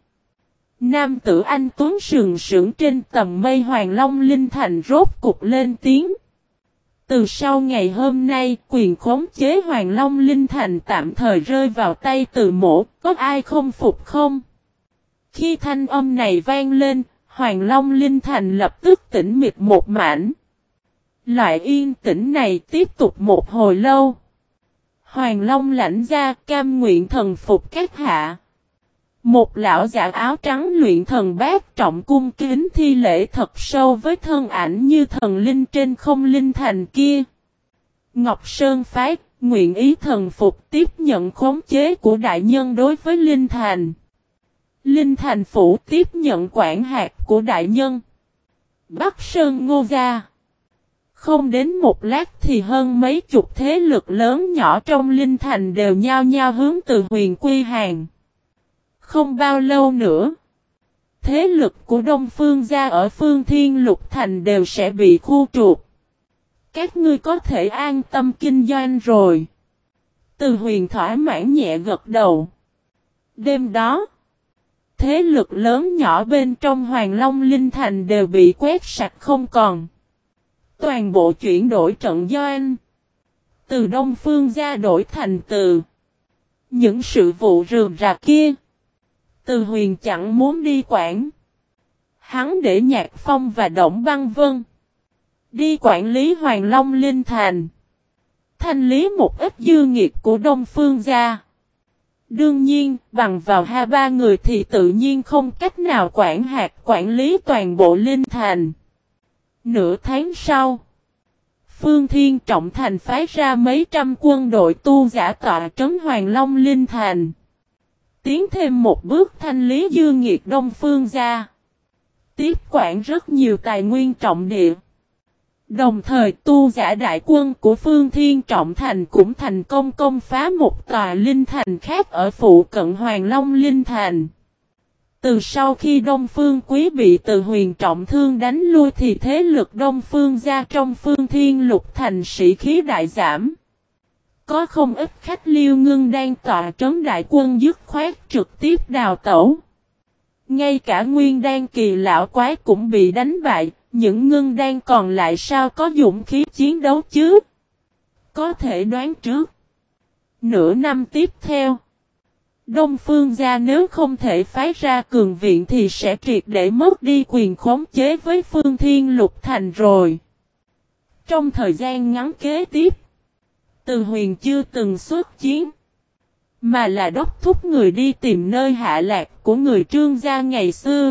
Speaker 1: Nam tử anh tuấn sừng sững trên tầng mây Hoàng Long Linh Thành rốt cục lên tiếng. Từ sau ngày hôm nay, quyền khống chế Hoàng Long Linh Thành tạm thời rơi vào tay Từ Mỗ, có ai không phục không? Khi thanh âm này vang lên, Hoàng Long Linh Thành lập tức tĩnh mịch một mảnh. Loại yên tĩnh này tiếp tục một hồi lâu. Hoàng Long lãnh ra cam nguyện thần phục các hạ. Một lão giả áo trắng luyện thần bát trọng cung kính thi lễ thật sâu với thân ảnh như thần linh trên không linh thành kia. Ngọc Sơn phái, nguyện ý thần phục tiếp nhận khống chế của đại nhân đối với linh thành. Linh thành phủ tiếp nhận quản hạt của đại nhân. Bắc Sơn Ngô gia. Không đến một lát thì hơn mấy chục thế lực lớn nhỏ trong linh thành đều nhao nhao hướng từ huyền quy hàng. Không bao lâu nữa, thế lực của Đông Phương gia ở Phương Thiên Lục Thành đều sẽ bị khu trục. Các ngươi có thể an tâm kinh doanh rồi. Từ huyền thỏa mãn nhẹ gật đầu. Đêm đó, thế lực lớn nhỏ bên trong Hoàng Long Linh Thành đều bị quét sạch không còn. Toàn bộ chuyển đổi trận doanh. Từ Đông Phương gia đổi thành từ. Những sự vụ rườm rà kia. Từ huyền chẳng muốn đi quản. Hắn để Nhạc Phong và Động Băng Vân đi quản lý Hoàng Long Linh Thành. Thanh lý một ít dư nghiệt của Đông Phương gia. Đương nhiên, bằng vào hai ba người thì tự nhiên không cách nào quản hạt quản lý toàn bộ Linh Thành. Nửa tháng sau, Phương Thiên Trọng Thành phái ra mấy trăm quân đội tu giả tọa trấn Hoàng Long Linh Thành. Tiến thêm một bước thanh lý dư nghiệt Đông Phương gia. Tiếp quản rất nhiều tài nguyên trọng địa. Đồng thời tu giả đại quân của Phương Thiên Trọng Thành cũng thành công công phá một tòa linh thành khác ở phụ cận Hoàng Long Linh Thành. Từ sau khi Đông Phương Quý bị Từ Huyền trọng thương đánh lui thì thế lực Đông Phương gia trong Phương Thiên Lục Thành sĩ khí đại giảm. Có không ít khách Liêu Ngưng đang tọa trấn đại quân dứt khoát trực tiếp đào tẩu. Ngay cả Nguyên Đan kỳ lão quái cũng bị đánh bại, những ngưng đan còn lại sao có dũng khí chiến đấu chứ? Có thể đoán trước. Nửa năm tiếp theo, Đông Phương gia nếu không thể phái ra cường viện thì sẽ triệt để mất đi quyền khống chế với Phương Thiên Lục Thành rồi. Trong thời gian ngắn kế tiếp, Từ Huyền chưa từng xuất chiến, mà là đốc thúc người đi tìm nơi hạ lạc của người Trương gia ngày xưa.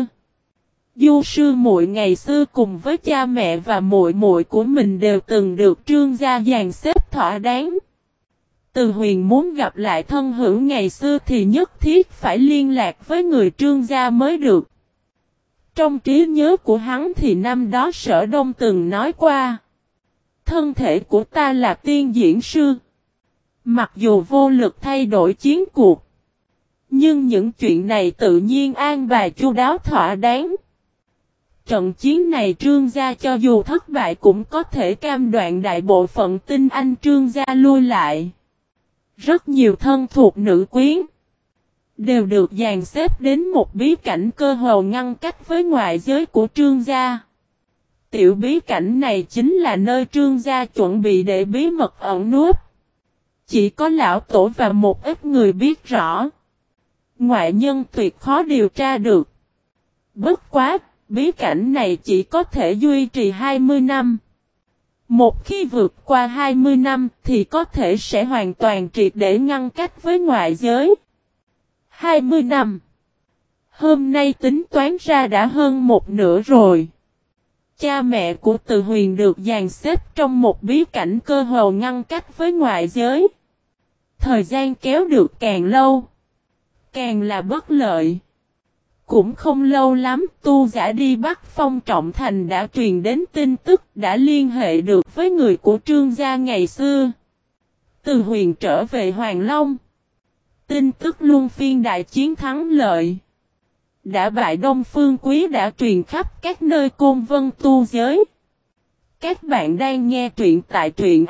Speaker 1: Du sư muội ngày xưa cùng với cha mẹ và muội muội của mình đều từng được Trương gia dàn xếp thỏa đáng. Từ Huyền muốn gặp lại thân hữu ngày xưa thì nhất thiết phải liên lạc với người Trương gia mới được. Trong trí nhớ của hắn thì năm đó Sở Đông từng nói qua. Thân thể của ta là tiên diễn sư. Mặc dù vô lực thay đổi chiến cuộc. Nhưng những chuyện này tự nhiên an bài chu đáo thỏa đáng. Trận chiến này Trương gia cho dù thất bại cũng có thể cam đoạn đại bộ phận tinh anh Trương gia lui lại. Rất nhiều thân thuộc nữ quyến đều được dàn xếp đến một bí cảnh cơ hồ ngăn cách với ngoại giới của Trương gia. Tiểu bí cảnh này chính là nơi Trương gia chuẩn bị để bí mật ẩn núp. Chỉ có lão tổ và một ít người biết rõ. Ngoại nhân tuyệt khó điều tra được. Bất quá, bí cảnh này chỉ có thể duy trì hai mươi năm. Một khi vượt qua hai mươi năm thì có thể sẽ hoàn toàn triệt để ngăn cách với ngoại giới. hai mươi năm. Hôm nay tính toán ra đã hơn một nửa rồi. Cha mẹ của Từ Huyền được dàn xếp trong một bí cảnh cơ hồ ngăn cách với ngoại giới. Thời gian kéo được càng lâu, càng là bất lợi. Cũng không lâu lắm, tu giả đi Bắc Phong Trọng Thành đã truyền đến tin tức đã liên hệ được với người của Trương gia ngày xưa. Từ Huyền trở về Hoàng Long. Tin tức luân phiên đại chiến thắng lợi. Đã bại Đông Phương Quý đã truyền khắp các nơi Côn Vân tu giới. Các bạn đang nghe truyện tại truyện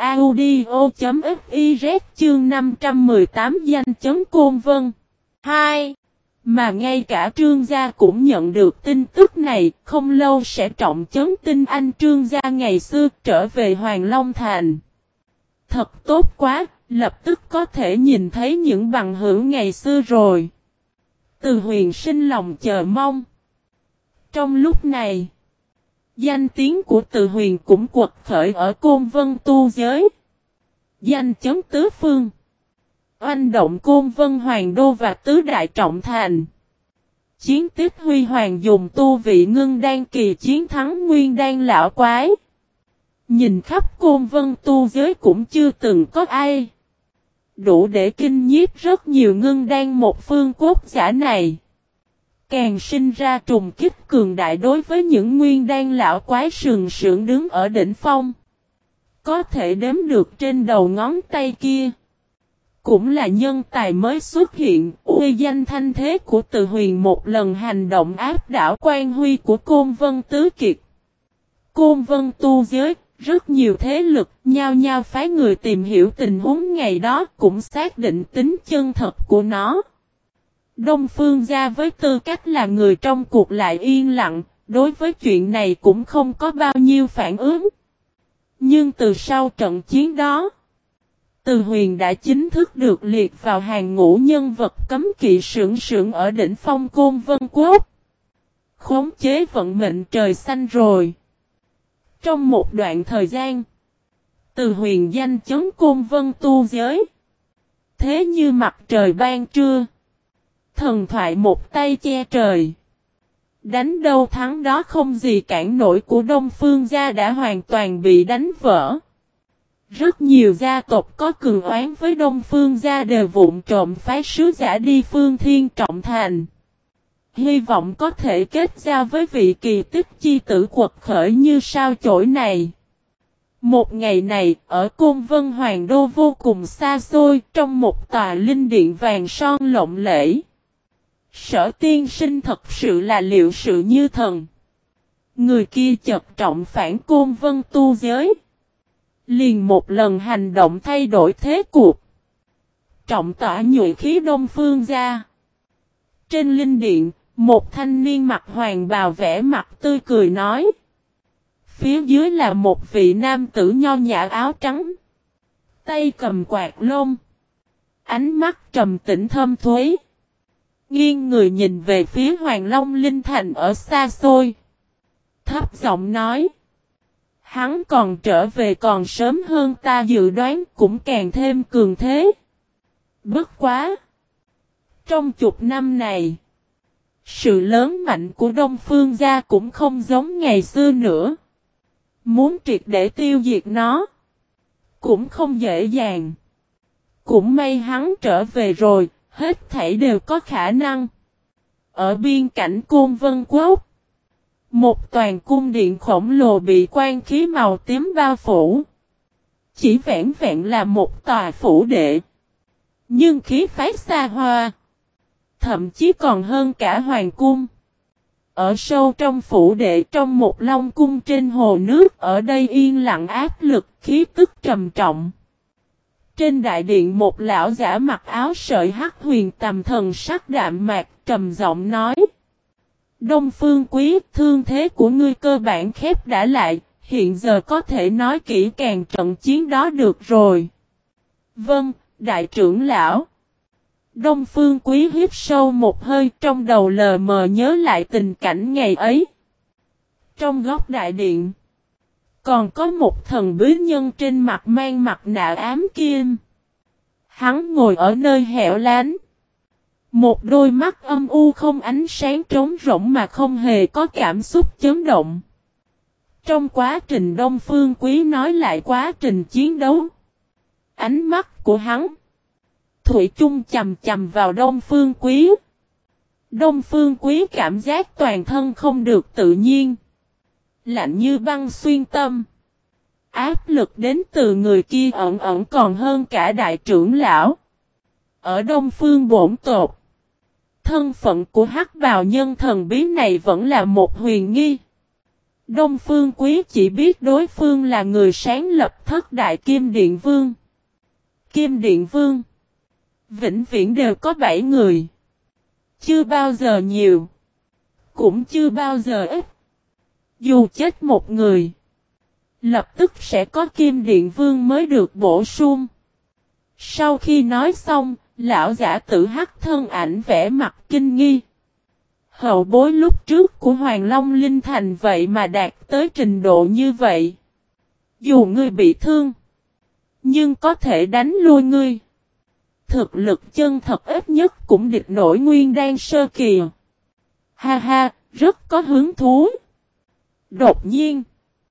Speaker 1: audio.fiz chương năm trăm mười tám danh chấn Côn Vân. hai. Mà ngay cả Trương gia cũng nhận được tin tức này, không lâu sẽ trọng chấn tinh anh Trương gia ngày xưa trở về Hoàng Long Thành. Thật tốt quá, lập tức có thể nhìn thấy những bằng hữu ngày xưa rồi. Từ Huyền sinh lòng chờ mong. Trong lúc này, danh tiếng của Từ Huyền cũng quật khởi ở Côn Vân tu giới. Danh chấn tứ phương. Oanh động Côn Vân Hoàng Đô và Tứ Đại Trọng Thành. Chiến tích huy hoàng dùng tu vị ngưng đan kỳ chiến thắng nguyên đan lão quái. Nhìn khắp Côn Vân tu giới cũng chưa từng có ai. Đủ để kinh nhiếp rất nhiều ngưng đan một phương quốc giả này. Càng sinh ra trùng kích cường đại đối với những nguyên đan lão quái sừng sững đứng ở đỉnh phong. Có thể đếm được trên đầu ngón tay kia. Cũng là nhân tài mới xuất hiện, uy danh thanh thế của Từ Huyền một lần hành động áp đảo quan huy của Côn Vân Tứ Kiệt. Côn Vân tu giới, rất nhiều thế lực, nhao nhao phái người tìm hiểu tình huống ngày đó cũng xác định tính chân thật của nó. Đông Phương gia với tư cách là người trong cuộc lại yên lặng, đối với chuyện này cũng không có bao nhiêu phản ứng. Nhưng từ sau trận chiến đó, Từ Huyền đã chính thức được liệt vào hàng ngũ nhân vật cấm kỵ sưởng sưởng ở đỉnh phong Côn Vân Quốc. Khống chế vận mệnh trời xanh rồi. Trong một đoạn thời gian, Từ Huyền danh chấn Côn Vân tu giới. Thế như mặt trời ban trưa. Thần thoại một tay che trời. Đánh đâu thắng đó không gì cản nổi của Đông Phương gia đã hoàn toàn bị đánh vỡ. Rất nhiều gia tộc có cường oán với Đông Phương gia đều vụng trộm phái sứ giả đi Phương Thiên Trọng Thành. Hy vọng có thể kết giao với vị kỳ tích chi tử quật khởi như sao chổi này. Một ngày này, ở Côn Vân Hoàng Đô vô cùng xa xôi, trong một tòa linh điện vàng son lộng lẫy. Sở tiên sinh thật sự là liệu sự như thần. Người kia chật trọng phản Côn Vân tu giới. Liền một lần hành động thay đổi thế cuộc. Trọng tỏa nhuệ khí Đông Phương gia. Trên linh điện, một thanh niên mặc hoàng bào vẽ mặt tươi cười nói. Phía dưới là một vị nam tử nho nhã áo trắng. Tay cầm quạt lông. Ánh mắt trầm tĩnh thâm thuế. Nghiêng người nhìn về phía Hoàng Long Linh Thành ở xa xôi. Thấp giọng nói. Hắn còn trở về còn sớm hơn ta dự đoán cũng càng thêm cường thế. Bất quá. Trong chục năm này. Sự lớn mạnh của Đông Phương gia cũng không giống ngày xưa nữa. Muốn triệt để tiêu diệt nó. Cũng không dễ dàng. Cũng may hắn trở về rồi, hết thảy đều có khả năng. Ở biên cảnh Côn Vân Quốc, một toàn cung điện khổng lồ bị quan khí màu tím bao phủ. Chỉ vẹn vẹn là một tòa phủ đệ. Nhưng khí phái xa hoa. Thậm chí còn hơn cả hoàng cung. Ở sâu trong phủ đệ trong một long cung trên hồ nước, ở đây yên lặng áp lực, khí tức trầm trọng. Trên đại điện một lão giả mặc áo sợi hắc huyền tầm thần sắc đạm mạc trầm giọng nói: Đông Phương Quý, thương thế của ngươi cơ bản khép đã lại, hiện giờ có thể nói kỹ càng trận chiến đó được rồi. Vâng, đại trưởng lão. Đông Phương Quý hít sâu một hơi, trong đầu lờ mờ nhớ lại tình cảnh ngày ấy. Trong góc đại điện, còn có một thần bí nhân trên mặt mang mặt nạ ám kim. Hắn ngồi ở nơi hẻo lánh. Một đôi mắt âm u không ánh sáng trống rỗng mà không hề có cảm xúc chấn động. Trong quá trình Đông Phương Quý nói lại quá trình chiến đấu, ánh mắt của hắn thủy chung chầm chầm vào Đông Phương Quý. Đông Phương Quý cảm giác toàn thân không được tự nhiên. Lạnh như băng xuyên tâm. Áp lực đến từ người kia ẩn ẩn còn hơn cả đại trưởng lão. Ở Đông Phương bổn tộc, thân phận của hắc bào nhân thần bí này vẫn là một huyền nghi. Đông Phương Quý chỉ biết đối phương là người sáng lập thất đại Kim Điện Vương. Kim Điện Vương vĩnh viễn đều có bảy người. Chưa bao giờ nhiều, cũng chưa bao giờ ít. Dù chết một người, lập tức sẽ có Kim Điện Vương mới được bổ sung. Sau khi nói xong, lão giả tử hắc thân ảnh vẽ mặt kinh nghi. Hậu bối lúc trước của Hoàng Long Linh Thành vậy mà đạt tới trình độ như vậy. Dù ngươi bị thương, nhưng có thể đánh lui ngươi. Thực lực chân thật ít nhất cũng địch nổi nguyên đan sơ kỳ. Ha ha, rất có hứng thú. Đột nhiên,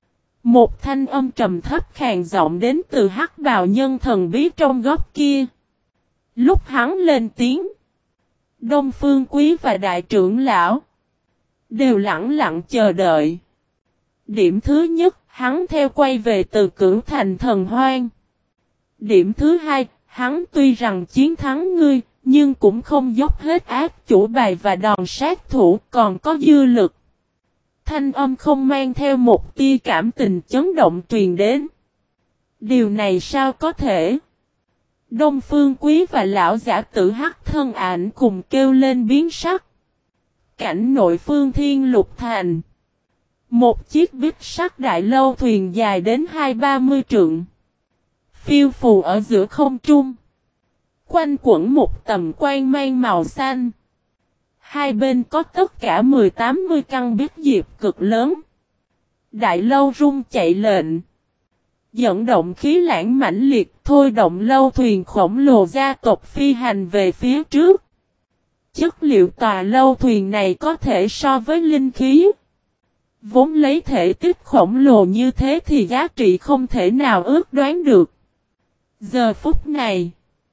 Speaker 1: một thanh âm trầm thấp khàn giọng đến từ hắc bào nhân thần bí trong góc kia. Lúc hắn lên tiếng, Đông Phương Quý và đại trưởng lão đều lặng lặng chờ đợi. Điểm thứ nhất, hắn theo quay về từ Cửu Thành Thần Hoang. Điểm thứ hai, hắn tuy rằng chiến thắng ngươi, nhưng cũng không dốc hết ác chủ bài và đòn sát thủ, còn có dư lực. Thanh âm không mang theo một tia cảm tình chấn động truyền đến. Điều này sao có thể? Đông Phương Quý và lão giả tử hắc thân ảnh cùng kêu lên biến sắc. Cảnh nội Phương Thiên Lục Thành. Một chiếc bích sắc đại lâu thuyền dài đến hai ba mươi trượng. Phiêu phù ở giữa không trung. Quanh quẩn một tầm quan mang màu xanh. Hai bên có tất cả mười tám mươi căn bích diệp cực lớn. Đại lâu rung chạy lệnh. Dẫn động khí lãng mãnh liệt thôi động lâu thuyền khổng lồ gia tộc phi hành về phía trước. Chất liệu tòa lâu thuyền này có thể so với linh khí. Vốn lấy thể tích khổng lồ như thế thì giá trị không thể nào ước đoán được. Giờ phút này,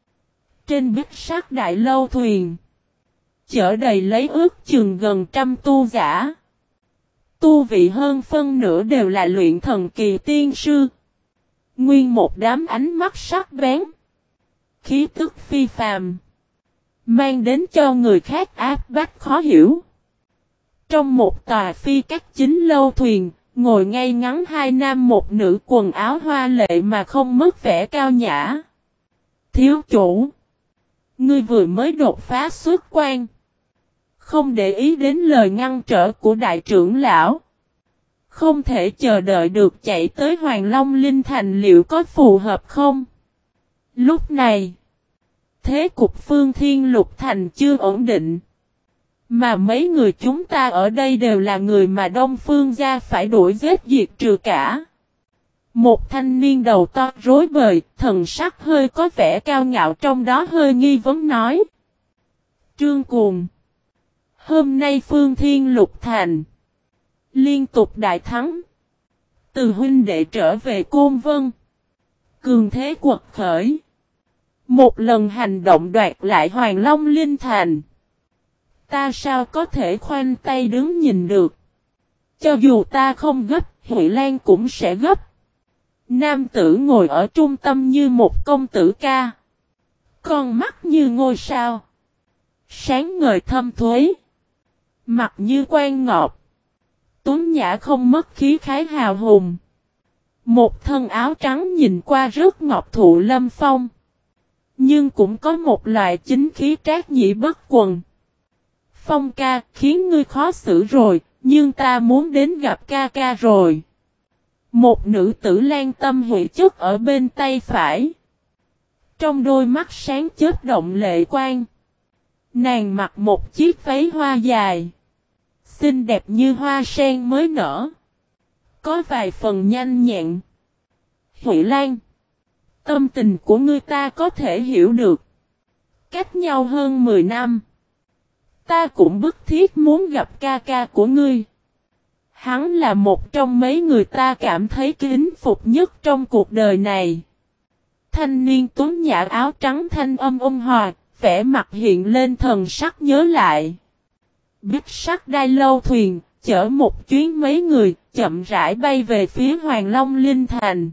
Speaker 1: trên bích sắc đại lâu thuyền, chở đầy lấy ước chừng gần trăm tu giả. Tu vị hơn phân nửa đều là luyện thần kỳ tiên sư. Nguyên một đám ánh mắt sắc bén. Khí tức phi phàm. Mang đến cho người khác áp bách khó hiểu. Trong một tòa phi các chính lâu thuyền, ngồi ngay ngắn hai nam một nữ quần áo hoa lệ mà không mất vẻ cao nhã. Thiếu chủ, ngươi vừa mới đột phá xuất quan. Không để ý đến lời ngăn trở của đại trưởng lão. Không thể chờ đợi được chạy tới Hoàng Long Linh Thành liệu có phù hợp không? Lúc này, thế cục Phương Thiên Lục Thành chưa ổn định. Mà mấy người chúng ta ở đây đều là người mà Đông Phương gia phải đuổi giết diệt trừ cả. Một thanh niên đầu to rối bời, thần sắc hơi có vẻ cao ngạo trong đó hơi nghi vấn nói. Trương Cuồng, hôm nay Phương Thiên Lục Thành liên tục đại thắng. Từ huynh đệ trở về Côn Vân, cường thế quật khởi. Một lần hành động đoạt lại Hoàng Long Linh Thành. Ta sao có thể khoanh tay đứng nhìn được. Cho dù ta không gấp, Huệ Lan cũng sẽ gấp. Nam tử ngồi ở trung tâm như một công tử ca. Con mắt như ngôi sao. Sáng ngời thâm thuế. Mặt như quan ngọc. Tuấn nhã không mất khí khái hào hùng. Một thân áo trắng nhìn qua rất ngọc thụ lâm phong. Nhưng cũng có một loại chính khí trác nhĩ bất quần. Phong ca khiến ngươi khó xử rồi, nhưng ta muốn đến gặp ca ca rồi. Một nữ tử lan tâm huệ chất ở bên tay phải. Trong đôi mắt sáng chớp động lệ quang. Nàng mặc một chiếc váy hoa dài. Xinh đẹp như hoa sen mới nở. Có vài phần nhanh nhẹn. Huệ Lan. Tâm tình của ngươi ta có thể hiểu được. Cách nhau hơn mười năm. Ta cũng bức thiết muốn gặp ca ca của ngươi. Hắn là một trong mấy người ta cảm thấy kính phục nhất trong cuộc đời này. Thanh niên tuấn nhã áo trắng thanh âm ôn hòa, vẻ mặt hiện lên thần sắc nhớ lại. Bích sắc đai lâu thuyền, chở một chuyến mấy người, chậm rãi bay về phía Hoàng Long Linh Thành.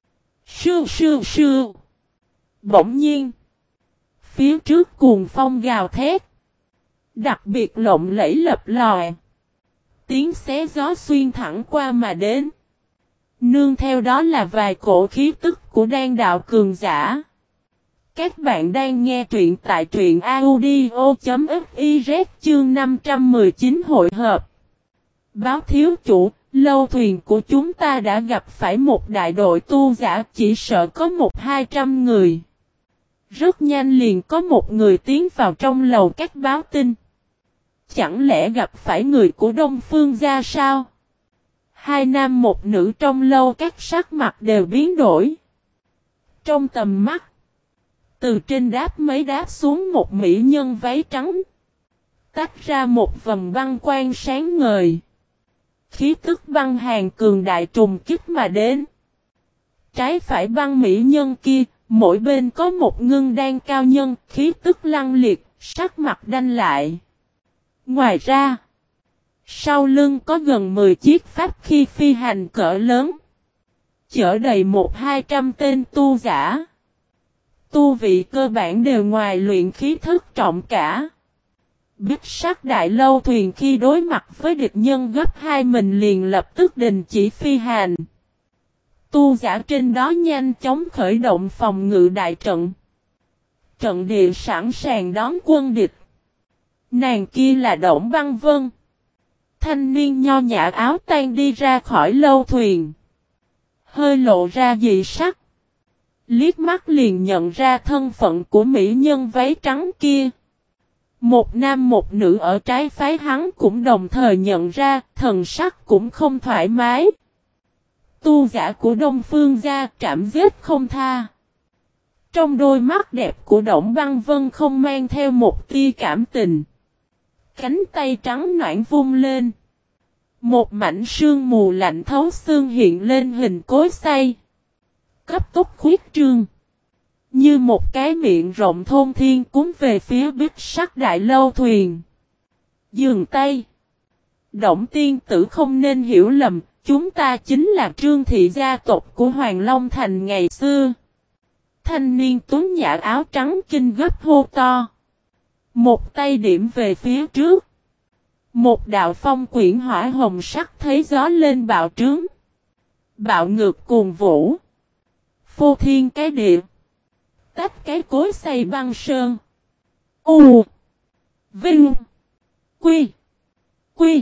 Speaker 1: Sưu sưu sưu. Bỗng nhiên. Phía trước cuồng phong gào thét. Đặc biệt lộng lẫy lập lòi. Tiếng xé gió xuyên thẳng qua mà đến. Nương theo đó là vài cổ khí tức của đan đạo cường giả. Các bạn đang nghe truyện tại truyện audio chấm fiz chương năm trăm mười chín hội hợp. Báo thiếu chủ, lâu thuyền của chúng ta đã gặp phải một đại đội tu giả, chỉ sợ có một hai trăm người. Rất nhanh liền có một người tiến vào trong lầu các báo tin. Chẳng lẽ gặp phải người của Đông Phương gia sao? Hai nam một nữ trong lâu các sắc mặt đều biến đổi. Trong tầm mắt, từ trên đáp mấy đáp xuống một mỹ nhân váy trắng. Tách ra một vầng băng quang sáng ngời. Khí tức băng hàn cường đại trùng kích mà đến. Trái phải băng mỹ nhân kia, mỗi bên có một ngưng đan cao nhân, khí tức lăng liệt, sắc mặt đanh lại. Ngoài ra, sau lưng có gần mười chiếc pháp khí phi hành cỡ lớn. Chở đầy một hai trăm tên tu giả. Tu vị cơ bản đều ngoài luyện khí thức trọng cả. Bích sắc đại lâu thuyền khi đối mặt với địch nhân gấp hai mình liền lập tức đình chỉ phi hành. Tu giả trên đó nhanh chóng khởi động phòng ngự đại trận. Trận địa sẵn sàng đón quân địch. Nàng kia là Đổng Băng Vân. Thanh niên nho nhã áo tang đi ra khỏi lâu thuyền. Hơi lộ ra dị sắc. Liếc mắt liền nhận ra thân phận của mỹ nhân váy trắng kia. Một nam một nữ ở trái phái hắn cũng đồng thời nhận ra, thần sắc cũng không thoải mái. Tu giả của Đông Phương gia trảm giết không tha. Trong đôi mắt đẹp của Đổng Băng Vân không mang theo một tia cảm tình. Cánh tay trắng noãn vung lên. Một mảnh sương mù lạnh thấu xương hiện lên hình cối xay. Cấp tốc khuyết trương. Như một cái miệng rộng thôn thiên cuốn về phía bích sắc đại lâu thuyền. Dừng tay. Động tiên tử không nên hiểu lầm, chúng ta chính là Trương thị gia tộc của Hoàng Long Thành ngày xưa. Thanh niên tuấn nhã áo trắng kinh gấp hô to. Một tay điểm về phía trước. Một đạo phong quyển hỏa hồng sắc thấy gió lên bạo trướng. Bạo ngược cuồng vũ. Phô thiên cái địa. Tách cái cối xay băng sơn. U. Vinh. Quy. Quy.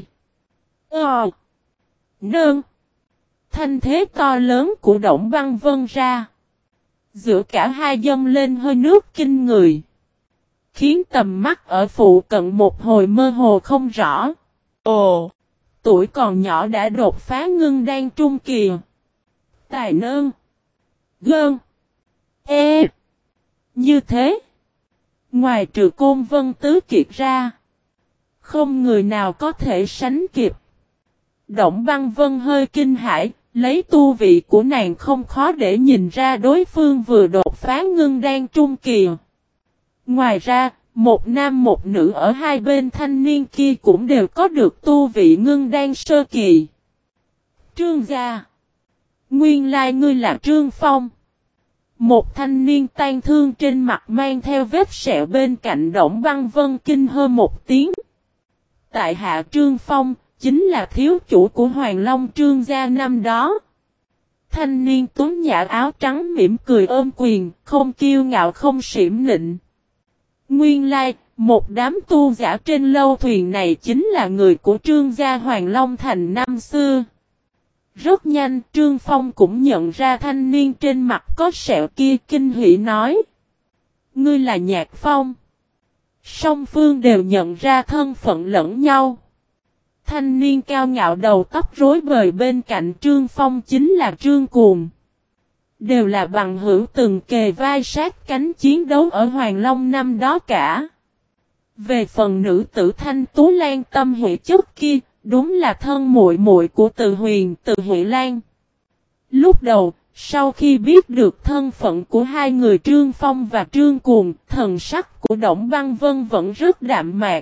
Speaker 1: Ờ. Nương. Thanh thế to lớn của Đổng Băng Vân ra. Giữa cả hai dâng lên hơi nước kinh người. Khiến tầm mắt ở phụ cận một hồi mơ hồ không rõ. Ồ. Tuổi còn nhỏ đã đột phá ngưng đan trung kỳ. Tài nương. Gơn. E. Như thế. Ngoài trừ Côn Vân Tứ Kiệt ra. Không người nào có thể sánh kịp. Đổng Băng Vân hơi kinh hãi, Lấy tu vị của nàng không khó để nhìn ra đối phương vừa đột phá ngưng đan trung kỳ. Ngoài ra, một nam một nữ ở hai bên thanh niên kia cũng đều có được tu vị ngưng đan sơ kỳ. Trương gia. Nguyên lai ngươi là Trương Phong. Một thanh niên tang thương trên mặt mang theo vết sẹo bên cạnh Đổng Băng Vân kinh hô một tiếng. Tại hạ Trương Phong, chính là thiếu chủ của Hoàng Long Trương gia năm đó. Thanh niên tuấn nhã áo trắng mỉm cười ôm quyền, không kiêu ngạo không xiểm nịnh. Nguyên lai, một đám tu giả trên lâu thuyền này chính là người của Trương gia Hoàng Long Thành năm xưa. Rất nhanh, Trương Phong cũng nhận ra thanh niên trên mặt có sẹo kia, kinh hỉ nói. Ngươi là Nhạc Phong. Song phương đều nhận ra thân phận lẫn nhau. Thanh niên cao ngạo đầu tóc rối bời bên cạnh Trương Phong chính là Trương Cuồng. Đều là bằng hữu từng kề vai sát cánh chiến đấu ở Hoàng Long năm đó cả. Về phần nữ tử Thanh Tú Lan Tâm Huệ chất kia, đúng là thân muội muội của Từ Huyền, Từ Huệ Lan. Lúc đầu, sau khi biết được thân phận của hai người Trương Phong và Trương Cuồng, thần sắc của Đổng Băng Vân vẫn rất đạm mạc.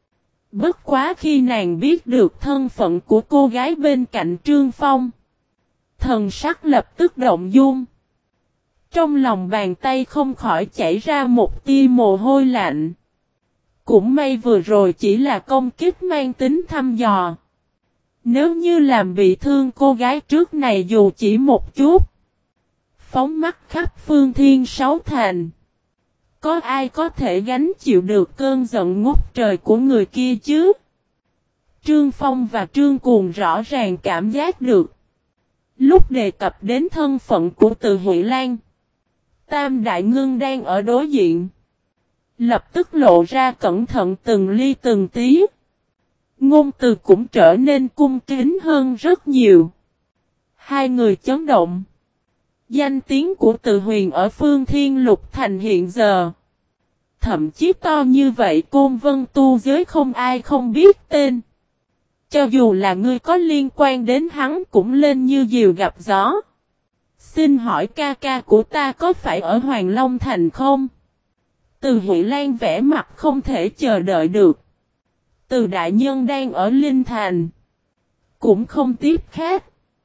Speaker 1: Bất quá khi nàng biết được thân phận của cô gái bên cạnh Trương Phong, thần sắc lập tức động dung. Trong lòng bàn tay không khỏi chảy ra một tia mồ hôi lạnh. Cũng may vừa rồi chỉ là công kích mang tính thăm dò. Nếu như làm bị thương cô gái trước này dù chỉ một chút, phóng mắt khắp phương thiên sáu thành, có ai có thể gánh chịu được cơn giận ngút trời của người kia chứ? Trương Phong và Trương Cuồng rõ ràng cảm giác được. Lúc đề cập đến thân phận của Từ Huệ Lan, Tam Đại Ngưng đang ở đối diện. Lập tức lộ ra cẩn thận từng ly từng tí. Ngôn từ cũng trở nên cung kính hơn rất nhiều. Hai người chấn động. Danh tiếng của Từ Huyền ở phương Thiên Lục Thành hiện giờ, thậm chí to như vậy Côn Vân tu giới không ai không biết tên. Cho dù là ngươi có liên quan đến hắn cũng lên như diều gặp gió. Xin hỏi ca ca của ta có phải ở Hoàng Long Thành không? Từ Huệ Lan vẽ mặt không thể chờ đợi được. Từ đại nhân đang ở Linh Thành, cũng không tiếp khách.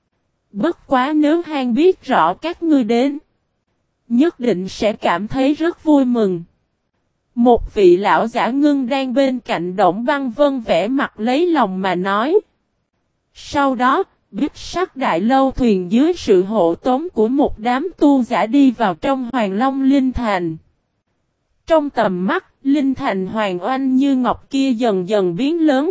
Speaker 1: Bất quá nếu han biết rõ các ngươi đến, nhất định sẽ cảm thấy rất vui mừng. Một vị lão giả ngưng đang bên cạnh Đổng Băng Vân vẽ mặt lấy lòng mà nói. Sau đó, Bích Sắc Đại Lâu thuyền dưới sự hộ tống của một đám tu giả đi vào trong Hoàng Long Linh Thành. Trong tầm mắt, Linh Thành Hoàng Oanh như ngọc kia dần dần biến lớn.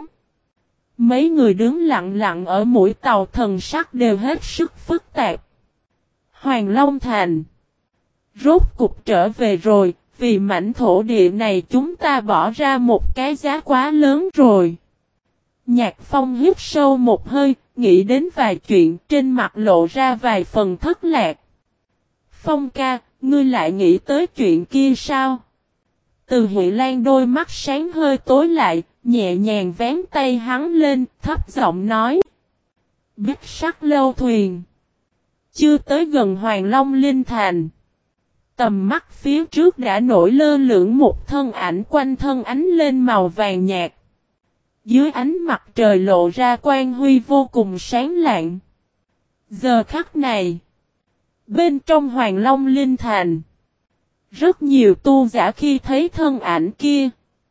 Speaker 1: Mấy người đứng lặng lặng ở mũi tàu thần sắc đều hết sức phức tạp. Hoàng Long Thành. Rốt cục trở về rồi, vì mảnh thổ địa này chúng ta bỏ ra một cái giá quá lớn rồi. Nhạc Phong hít sâu một hơi, nghĩ đến vài chuyện trên mặt lộ ra vài phần thất lạc. Phong ca, ngươi lại nghĩ tới chuyện kia sao? Từ Huệ Lan đôi mắt sáng hơi tối lại, nhẹ nhàng vén tay hắn lên, thấp giọng nói. Bích Sắc Lâu thuyền. Chưa tới gần Hoàng Long Linh Thành. Tầm mắt phía trước đã nổi lơ lửng một thân ảnh quanh thân ánh lên màu vàng nhạt. Dưới ánh mặt trời lộ ra quang huy vô cùng sáng lạng. Giờ khắc này, bên trong Hoàng Long Linh Thành, rất nhiều tu giả khi thấy thân ảnh kia,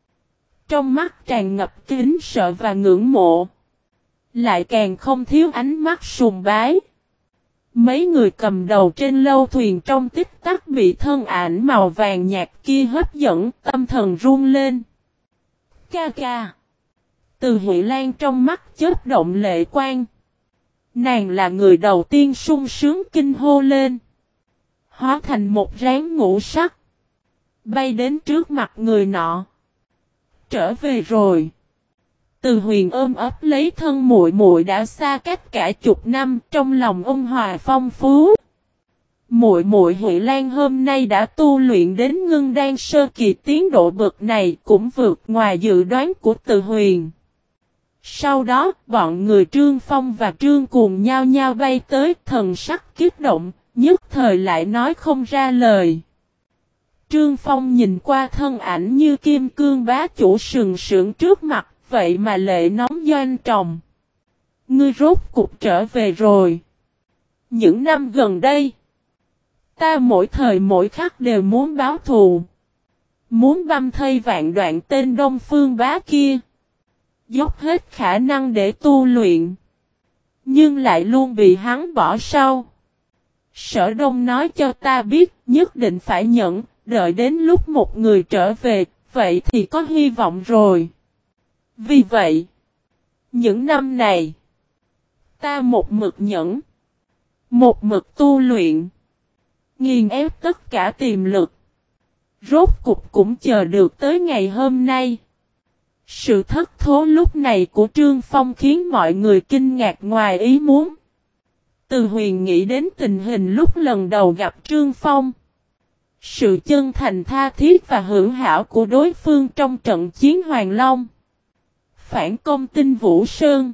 Speaker 1: trong mắt tràn ngập kính sợ và ngưỡng mộ, lại càng không thiếu ánh mắt sùng bái. Mấy người cầm đầu trên lâu thuyền trong tích tắc bị thân ảnh màu vàng nhạt kia hấp dẫn, tâm thần run lên. Ca ca. Từ Huệ Lan trong mắt chớp động lệ quang. Nàng là người đầu tiên sung sướng kinh hô lên. Hóa thành một ráng ngũ sắc. Bay đến trước mặt người nọ. Trở về rồi. Từ Huyền ôm ấp lấy thân muội muội đã xa cách cả chục năm, trong lòng ông hòa phong phú. Muội muội Huệ Lan hôm nay đã tu luyện đến ngưng đan sơ kỳ, tiến độ bậc này cũng vượt ngoài dự đoán của Từ Huyền. Sau đó, bọn người Trương Phong và Trương cùng nhau nhau bay tới, thần sắc kích động, nhất thời lại nói không ra lời. Trương Phong nhìn qua thân ảnh như kim cương bá chủ sừng sững trước mặt, vậy mà lệ nóng doanh tròng. Ngươi rốt cục trở về rồi. Những năm gần đây, ta mỗi thời mỗi khắc đều muốn báo thù. Muốn băm thây vạn đoạn tên Đông Phương bá kia. Dốc hết khả năng để tu luyện. Nhưng lại luôn bị hắn bỏ sau. Sở Đông nói cho ta biết nhất định phải nhẫn, đợi đến lúc một người trở về, vậy thì có hy vọng rồi. Vì vậy, những năm này, ta một mực nhẫn, một mực tu luyện, nghiền ép tất cả tiềm lực. Rốt cục cũng chờ được tới ngày hôm nay. Sự thất thố lúc này của Trương Phong khiến mọi người kinh ngạc ngoài ý muốn. Từ Huyền nghĩ đến tình hình lúc lần đầu gặp Trương Phong. Sự chân thành tha thiết và hữu hảo của đối phương trong trận chiến Hoàng Long. Phản công Tinh Vũ Sơn.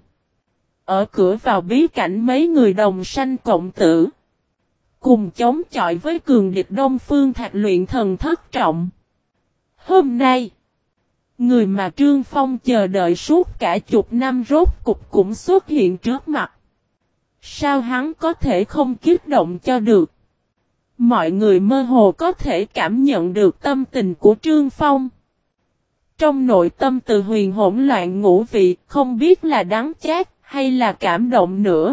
Speaker 1: Ở cửa vào bí cảnh mấy người đồng sanh cộng tử. Cùng chống chọi với cường địch Đông Phương Thạch luyện thần thất trọng. Hôm nay, người mà Trương Phong chờ đợi suốt cả chục năm rốt cục cũng xuất hiện trước mặt. Sao hắn có thể không kích động cho được? Mọi người mơ hồ có thể cảm nhận được tâm tình của Trương Phong. Trong nội tâm Từ Huyền hỗn loạn ngũ vị, không biết là đắng chát hay là cảm động nữa.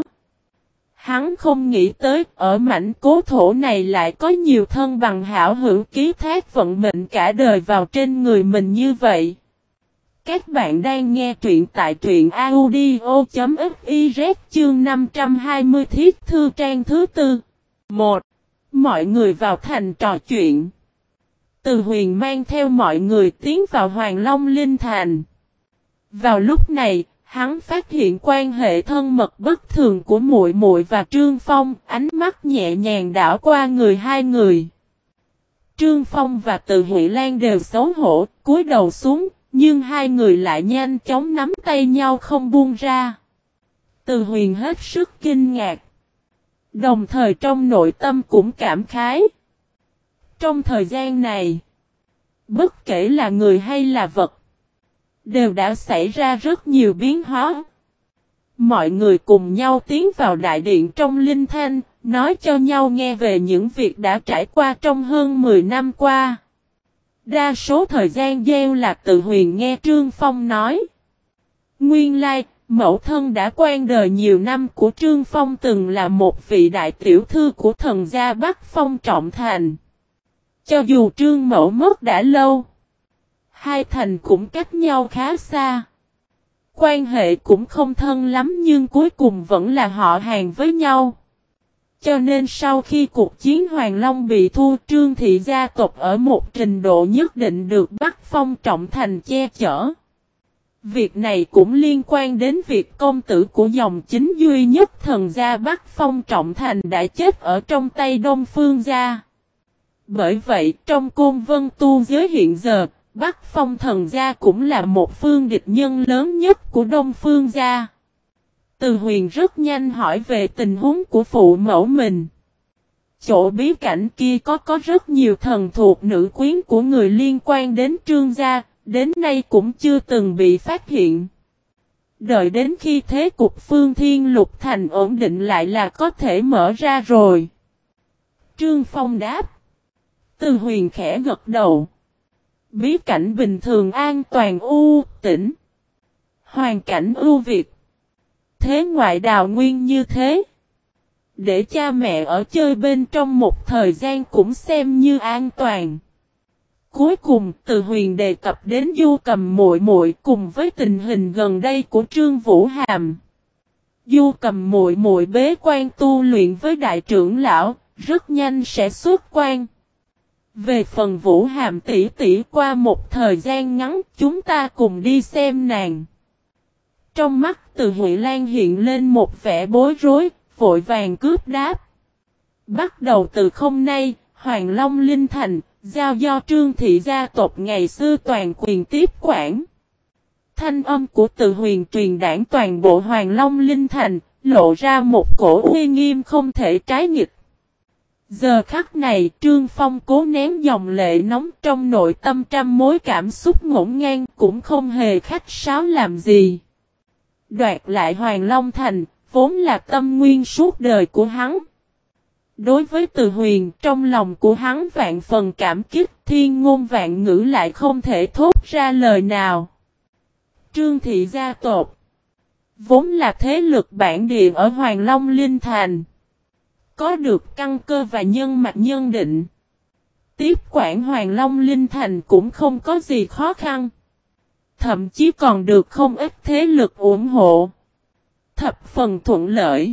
Speaker 1: Hắn không nghĩ tới, ở mảnh cố thổ này lại có nhiều thân bằng hảo hữu ký thác vận mệnh cả đời vào trên người mình như vậy. Các bạn đang nghe truyện tại truyện audio.fiz chương năm trăm hai mươi thiết thư trang thứ tư. một. Mọi người vào thành trò chuyện. Từ Huyền mang theo mọi người tiến vào Hoàng Long Linh Thành. Vào lúc này, hắn phát hiện quan hệ thân mật bất thường của muội muội và Trương Phong, ánh mắt nhẹ nhàng đảo qua người hai người. Trương Phong và Từ Huệ Lan đều xấu hổ, cúi đầu xuống, nhưng hai người lại nhanh chóng nắm tay nhau không buông ra. Từ Huyền hết sức kinh ngạc. Đồng thời trong nội tâm cũng cảm khái. Trong thời gian này, bất kể là người hay là vật, đều đã xảy ra rất nhiều biến hóa. Mọi người cùng nhau tiến vào đại điện trong Linh Thanh, nói cho nhau nghe về những việc đã trải qua trong hơn mười năm qua. Đa số thời gian gieo là Từ Huyền nghe Trương Phong nói. Nguyên lai, mẫu thân đã quan đời nhiều năm của Trương Phong từng là một vị đại tiểu thư của thần gia Bắc Phong Trọng Thành. Cho dù Trương mẫu mất đã lâu, hai thành cũng cách nhau khá xa. Quan hệ cũng không thân lắm nhưng cuối cùng vẫn là họ hàng với nhau. Cho nên sau khi cuộc chiến Hoàng Long bị thua, Trương thị gia tộc ở một trình độ nhất định được Bắc Phong Trọng Thành che chở. Việc này cũng liên quan đến việc công tử của dòng chính duy nhất thần gia Bắc Phong Trọng Thành đã chết ở trong tay Đông Phương gia. Bởi vậy, trong Côn Vân tu giới hiện giờ, Bắc Phong thần gia cũng là một phương địch nhân lớn nhất của Đông Phương gia. Từ Huyền rất nhanh hỏi về tình huống của phụ mẫu mình. Chỗ bí cảnh kia có có rất nhiều thần thuộc nữ quyến của người liên quan đến Trương gia, đến nay cũng chưa từng bị phát hiện. Đợi đến khi thế cục Phương Thiên Lục Thành ổn định lại là có thể mở ra rồi. Trương Phong đáp. Từ Huyền khẽ gật đầu. Bí cảnh bình thường an toàn u tĩnh. Hoàn cảnh ưu việt. Thế ngoại đào nguyên như thế. Để cha mẹ ở chơi bên trong một thời gian cũng xem như an toàn. Cuối cùng, Từ Huyền đề cập đến Du Cầm muội muội cùng với tình hình gần đây của Trương Vũ Hàm. Du Cầm muội muội bế quan tu luyện với đại trưởng lão, rất nhanh sẽ xuất quan. Về phần Vũ Hàm tỷ tỷ, qua một thời gian ngắn, chúng ta cùng đi xem nàng. Trong mắt Từ Huệ Lan hiện lên một vẻ bối rối, vội vàng cướp đáp. Bắt đầu từ hôm nay, Hoàng Long Linh Thành, giao do Trương thị gia tộc ngày xưa toàn quyền tiếp quản. Thanh âm của Từ Huyền truyền đảng toàn bộ Hoàng Long Linh Thành, lộ ra một cổ uy nghiêm không thể trái nghịch. Giờ khắc này Trương Phong cố nén dòng lệ nóng trong nội tâm trăm mối cảm xúc ngổn ngang cũng không hề khách sáo làm gì. Đoạt lại Hoàng Long Thành, vốn là tâm nguyên suốt đời của hắn. Đối với Từ Huyền, trong lòng của hắn vạn phần cảm kích, thiên ngôn vạn ngữ lại không thể thốt ra lời nào. Trương thị gia tộc vốn là thế lực bản địa ở Hoàng Long Linh Thành. Có được căn cơ và nhân mạch nhân định. Tiếp quản Hoàng Long Linh Thành cũng không có gì khó khăn. Thậm chí còn được không ít thế lực ủng hộ. Thập phần thuận lợi.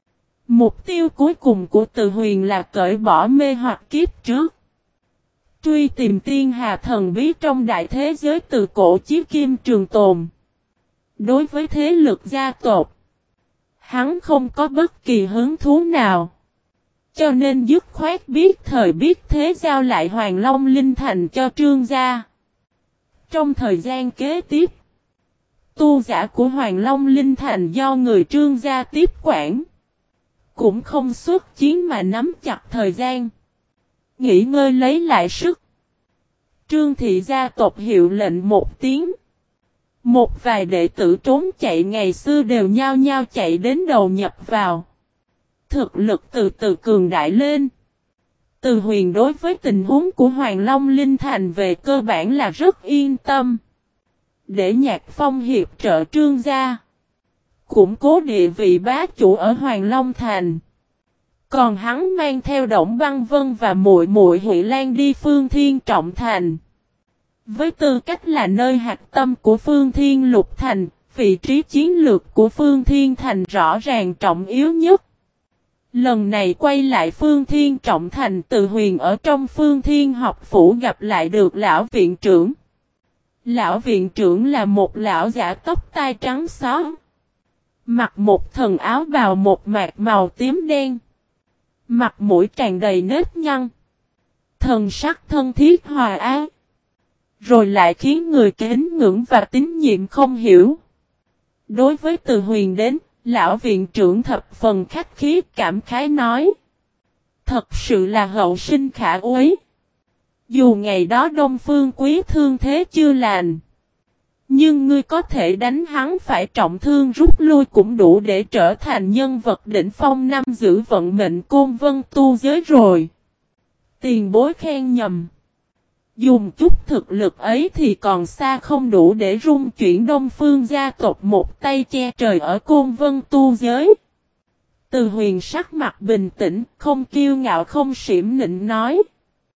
Speaker 1: Mục tiêu cuối cùng của Từ Huyền là cởi bỏ mê hoặc kiếp trước. Truy tìm tiên hà thần bí trong đại thế giới từ cổ chí kim trường tồn. Đối với thế lực gia tộc, hắn không có bất kỳ hứng thú nào. Cho nên dứt khoát biết thời biết thế giao lại Hoàng Long Linh Thành cho Trương gia. Trong thời gian kế tiếp, tu giả của Hoàng Long Linh Thành do người Trương gia tiếp quản. Cũng không xuất chiến mà nắm chặt thời gian. Nghỉ ngơi lấy lại sức. Trương thị gia tộc hiệu lệnh một tiếng. Một vài đệ tử trốn chạy ngày xưa đều nhao nhao chạy đến đầu nhập vào. Thực lực từ từ cường đại lên. Từ Huyền đối với tình huống của Hoàng Long Linh Thành về cơ bản là rất yên tâm. Để Nhạc Phong hiệp trợ Trương gia. Củng cố địa vị bá chủ ở Hoàng Long Thành. Còn hắn mang theo Đổng Băng Vân và muội muội Huệ Lan đi Phương Thiên Trọng Thành. Với tư cách là nơi hạch tâm của Phương Thiên Lục Thành, vị trí chiến lược của Phương Thiên Thành rõ ràng trọng yếu nhất. Lần này quay lại Phương Thiên Trọng Thành, Từ Huyền ở trong Phương Thiên học phủ gặp lại được lão viện trưởng. Lão viện trưởng là một lão giả tóc tai trắng xóa. Mặc một thần áo bào một mạc màu tím đen. Mặt mũi tràn đầy nếp nhăn. Thần sắc thân thiết hòa ái. Rồi lại khiến người kính ngưỡng và tín nhiệm không hiểu. Đối với Từ Huyền đến, lão viện trưởng thập phần khách khí cảm khái nói. Thật sự là hậu sinh khả úy. Dù ngày đó Đông Phương Quý thương thế chưa lành. Nhưng ngươi có thể đánh hắn phải trọng thương rút lui cũng đủ để trở thành nhân vật đỉnh phong năm giữ vận mệnh Côn Vân tu giới rồi. Tiền bối khen nhầm. Dùng chút thực lực ấy thì còn xa không đủ để rung chuyển Đông Phương gia tộc một tay che trời ở Côn Vân tu giới. Từ Huyền sắc mặt bình tĩnh, không kiêu ngạo không xỉm nịnh nói.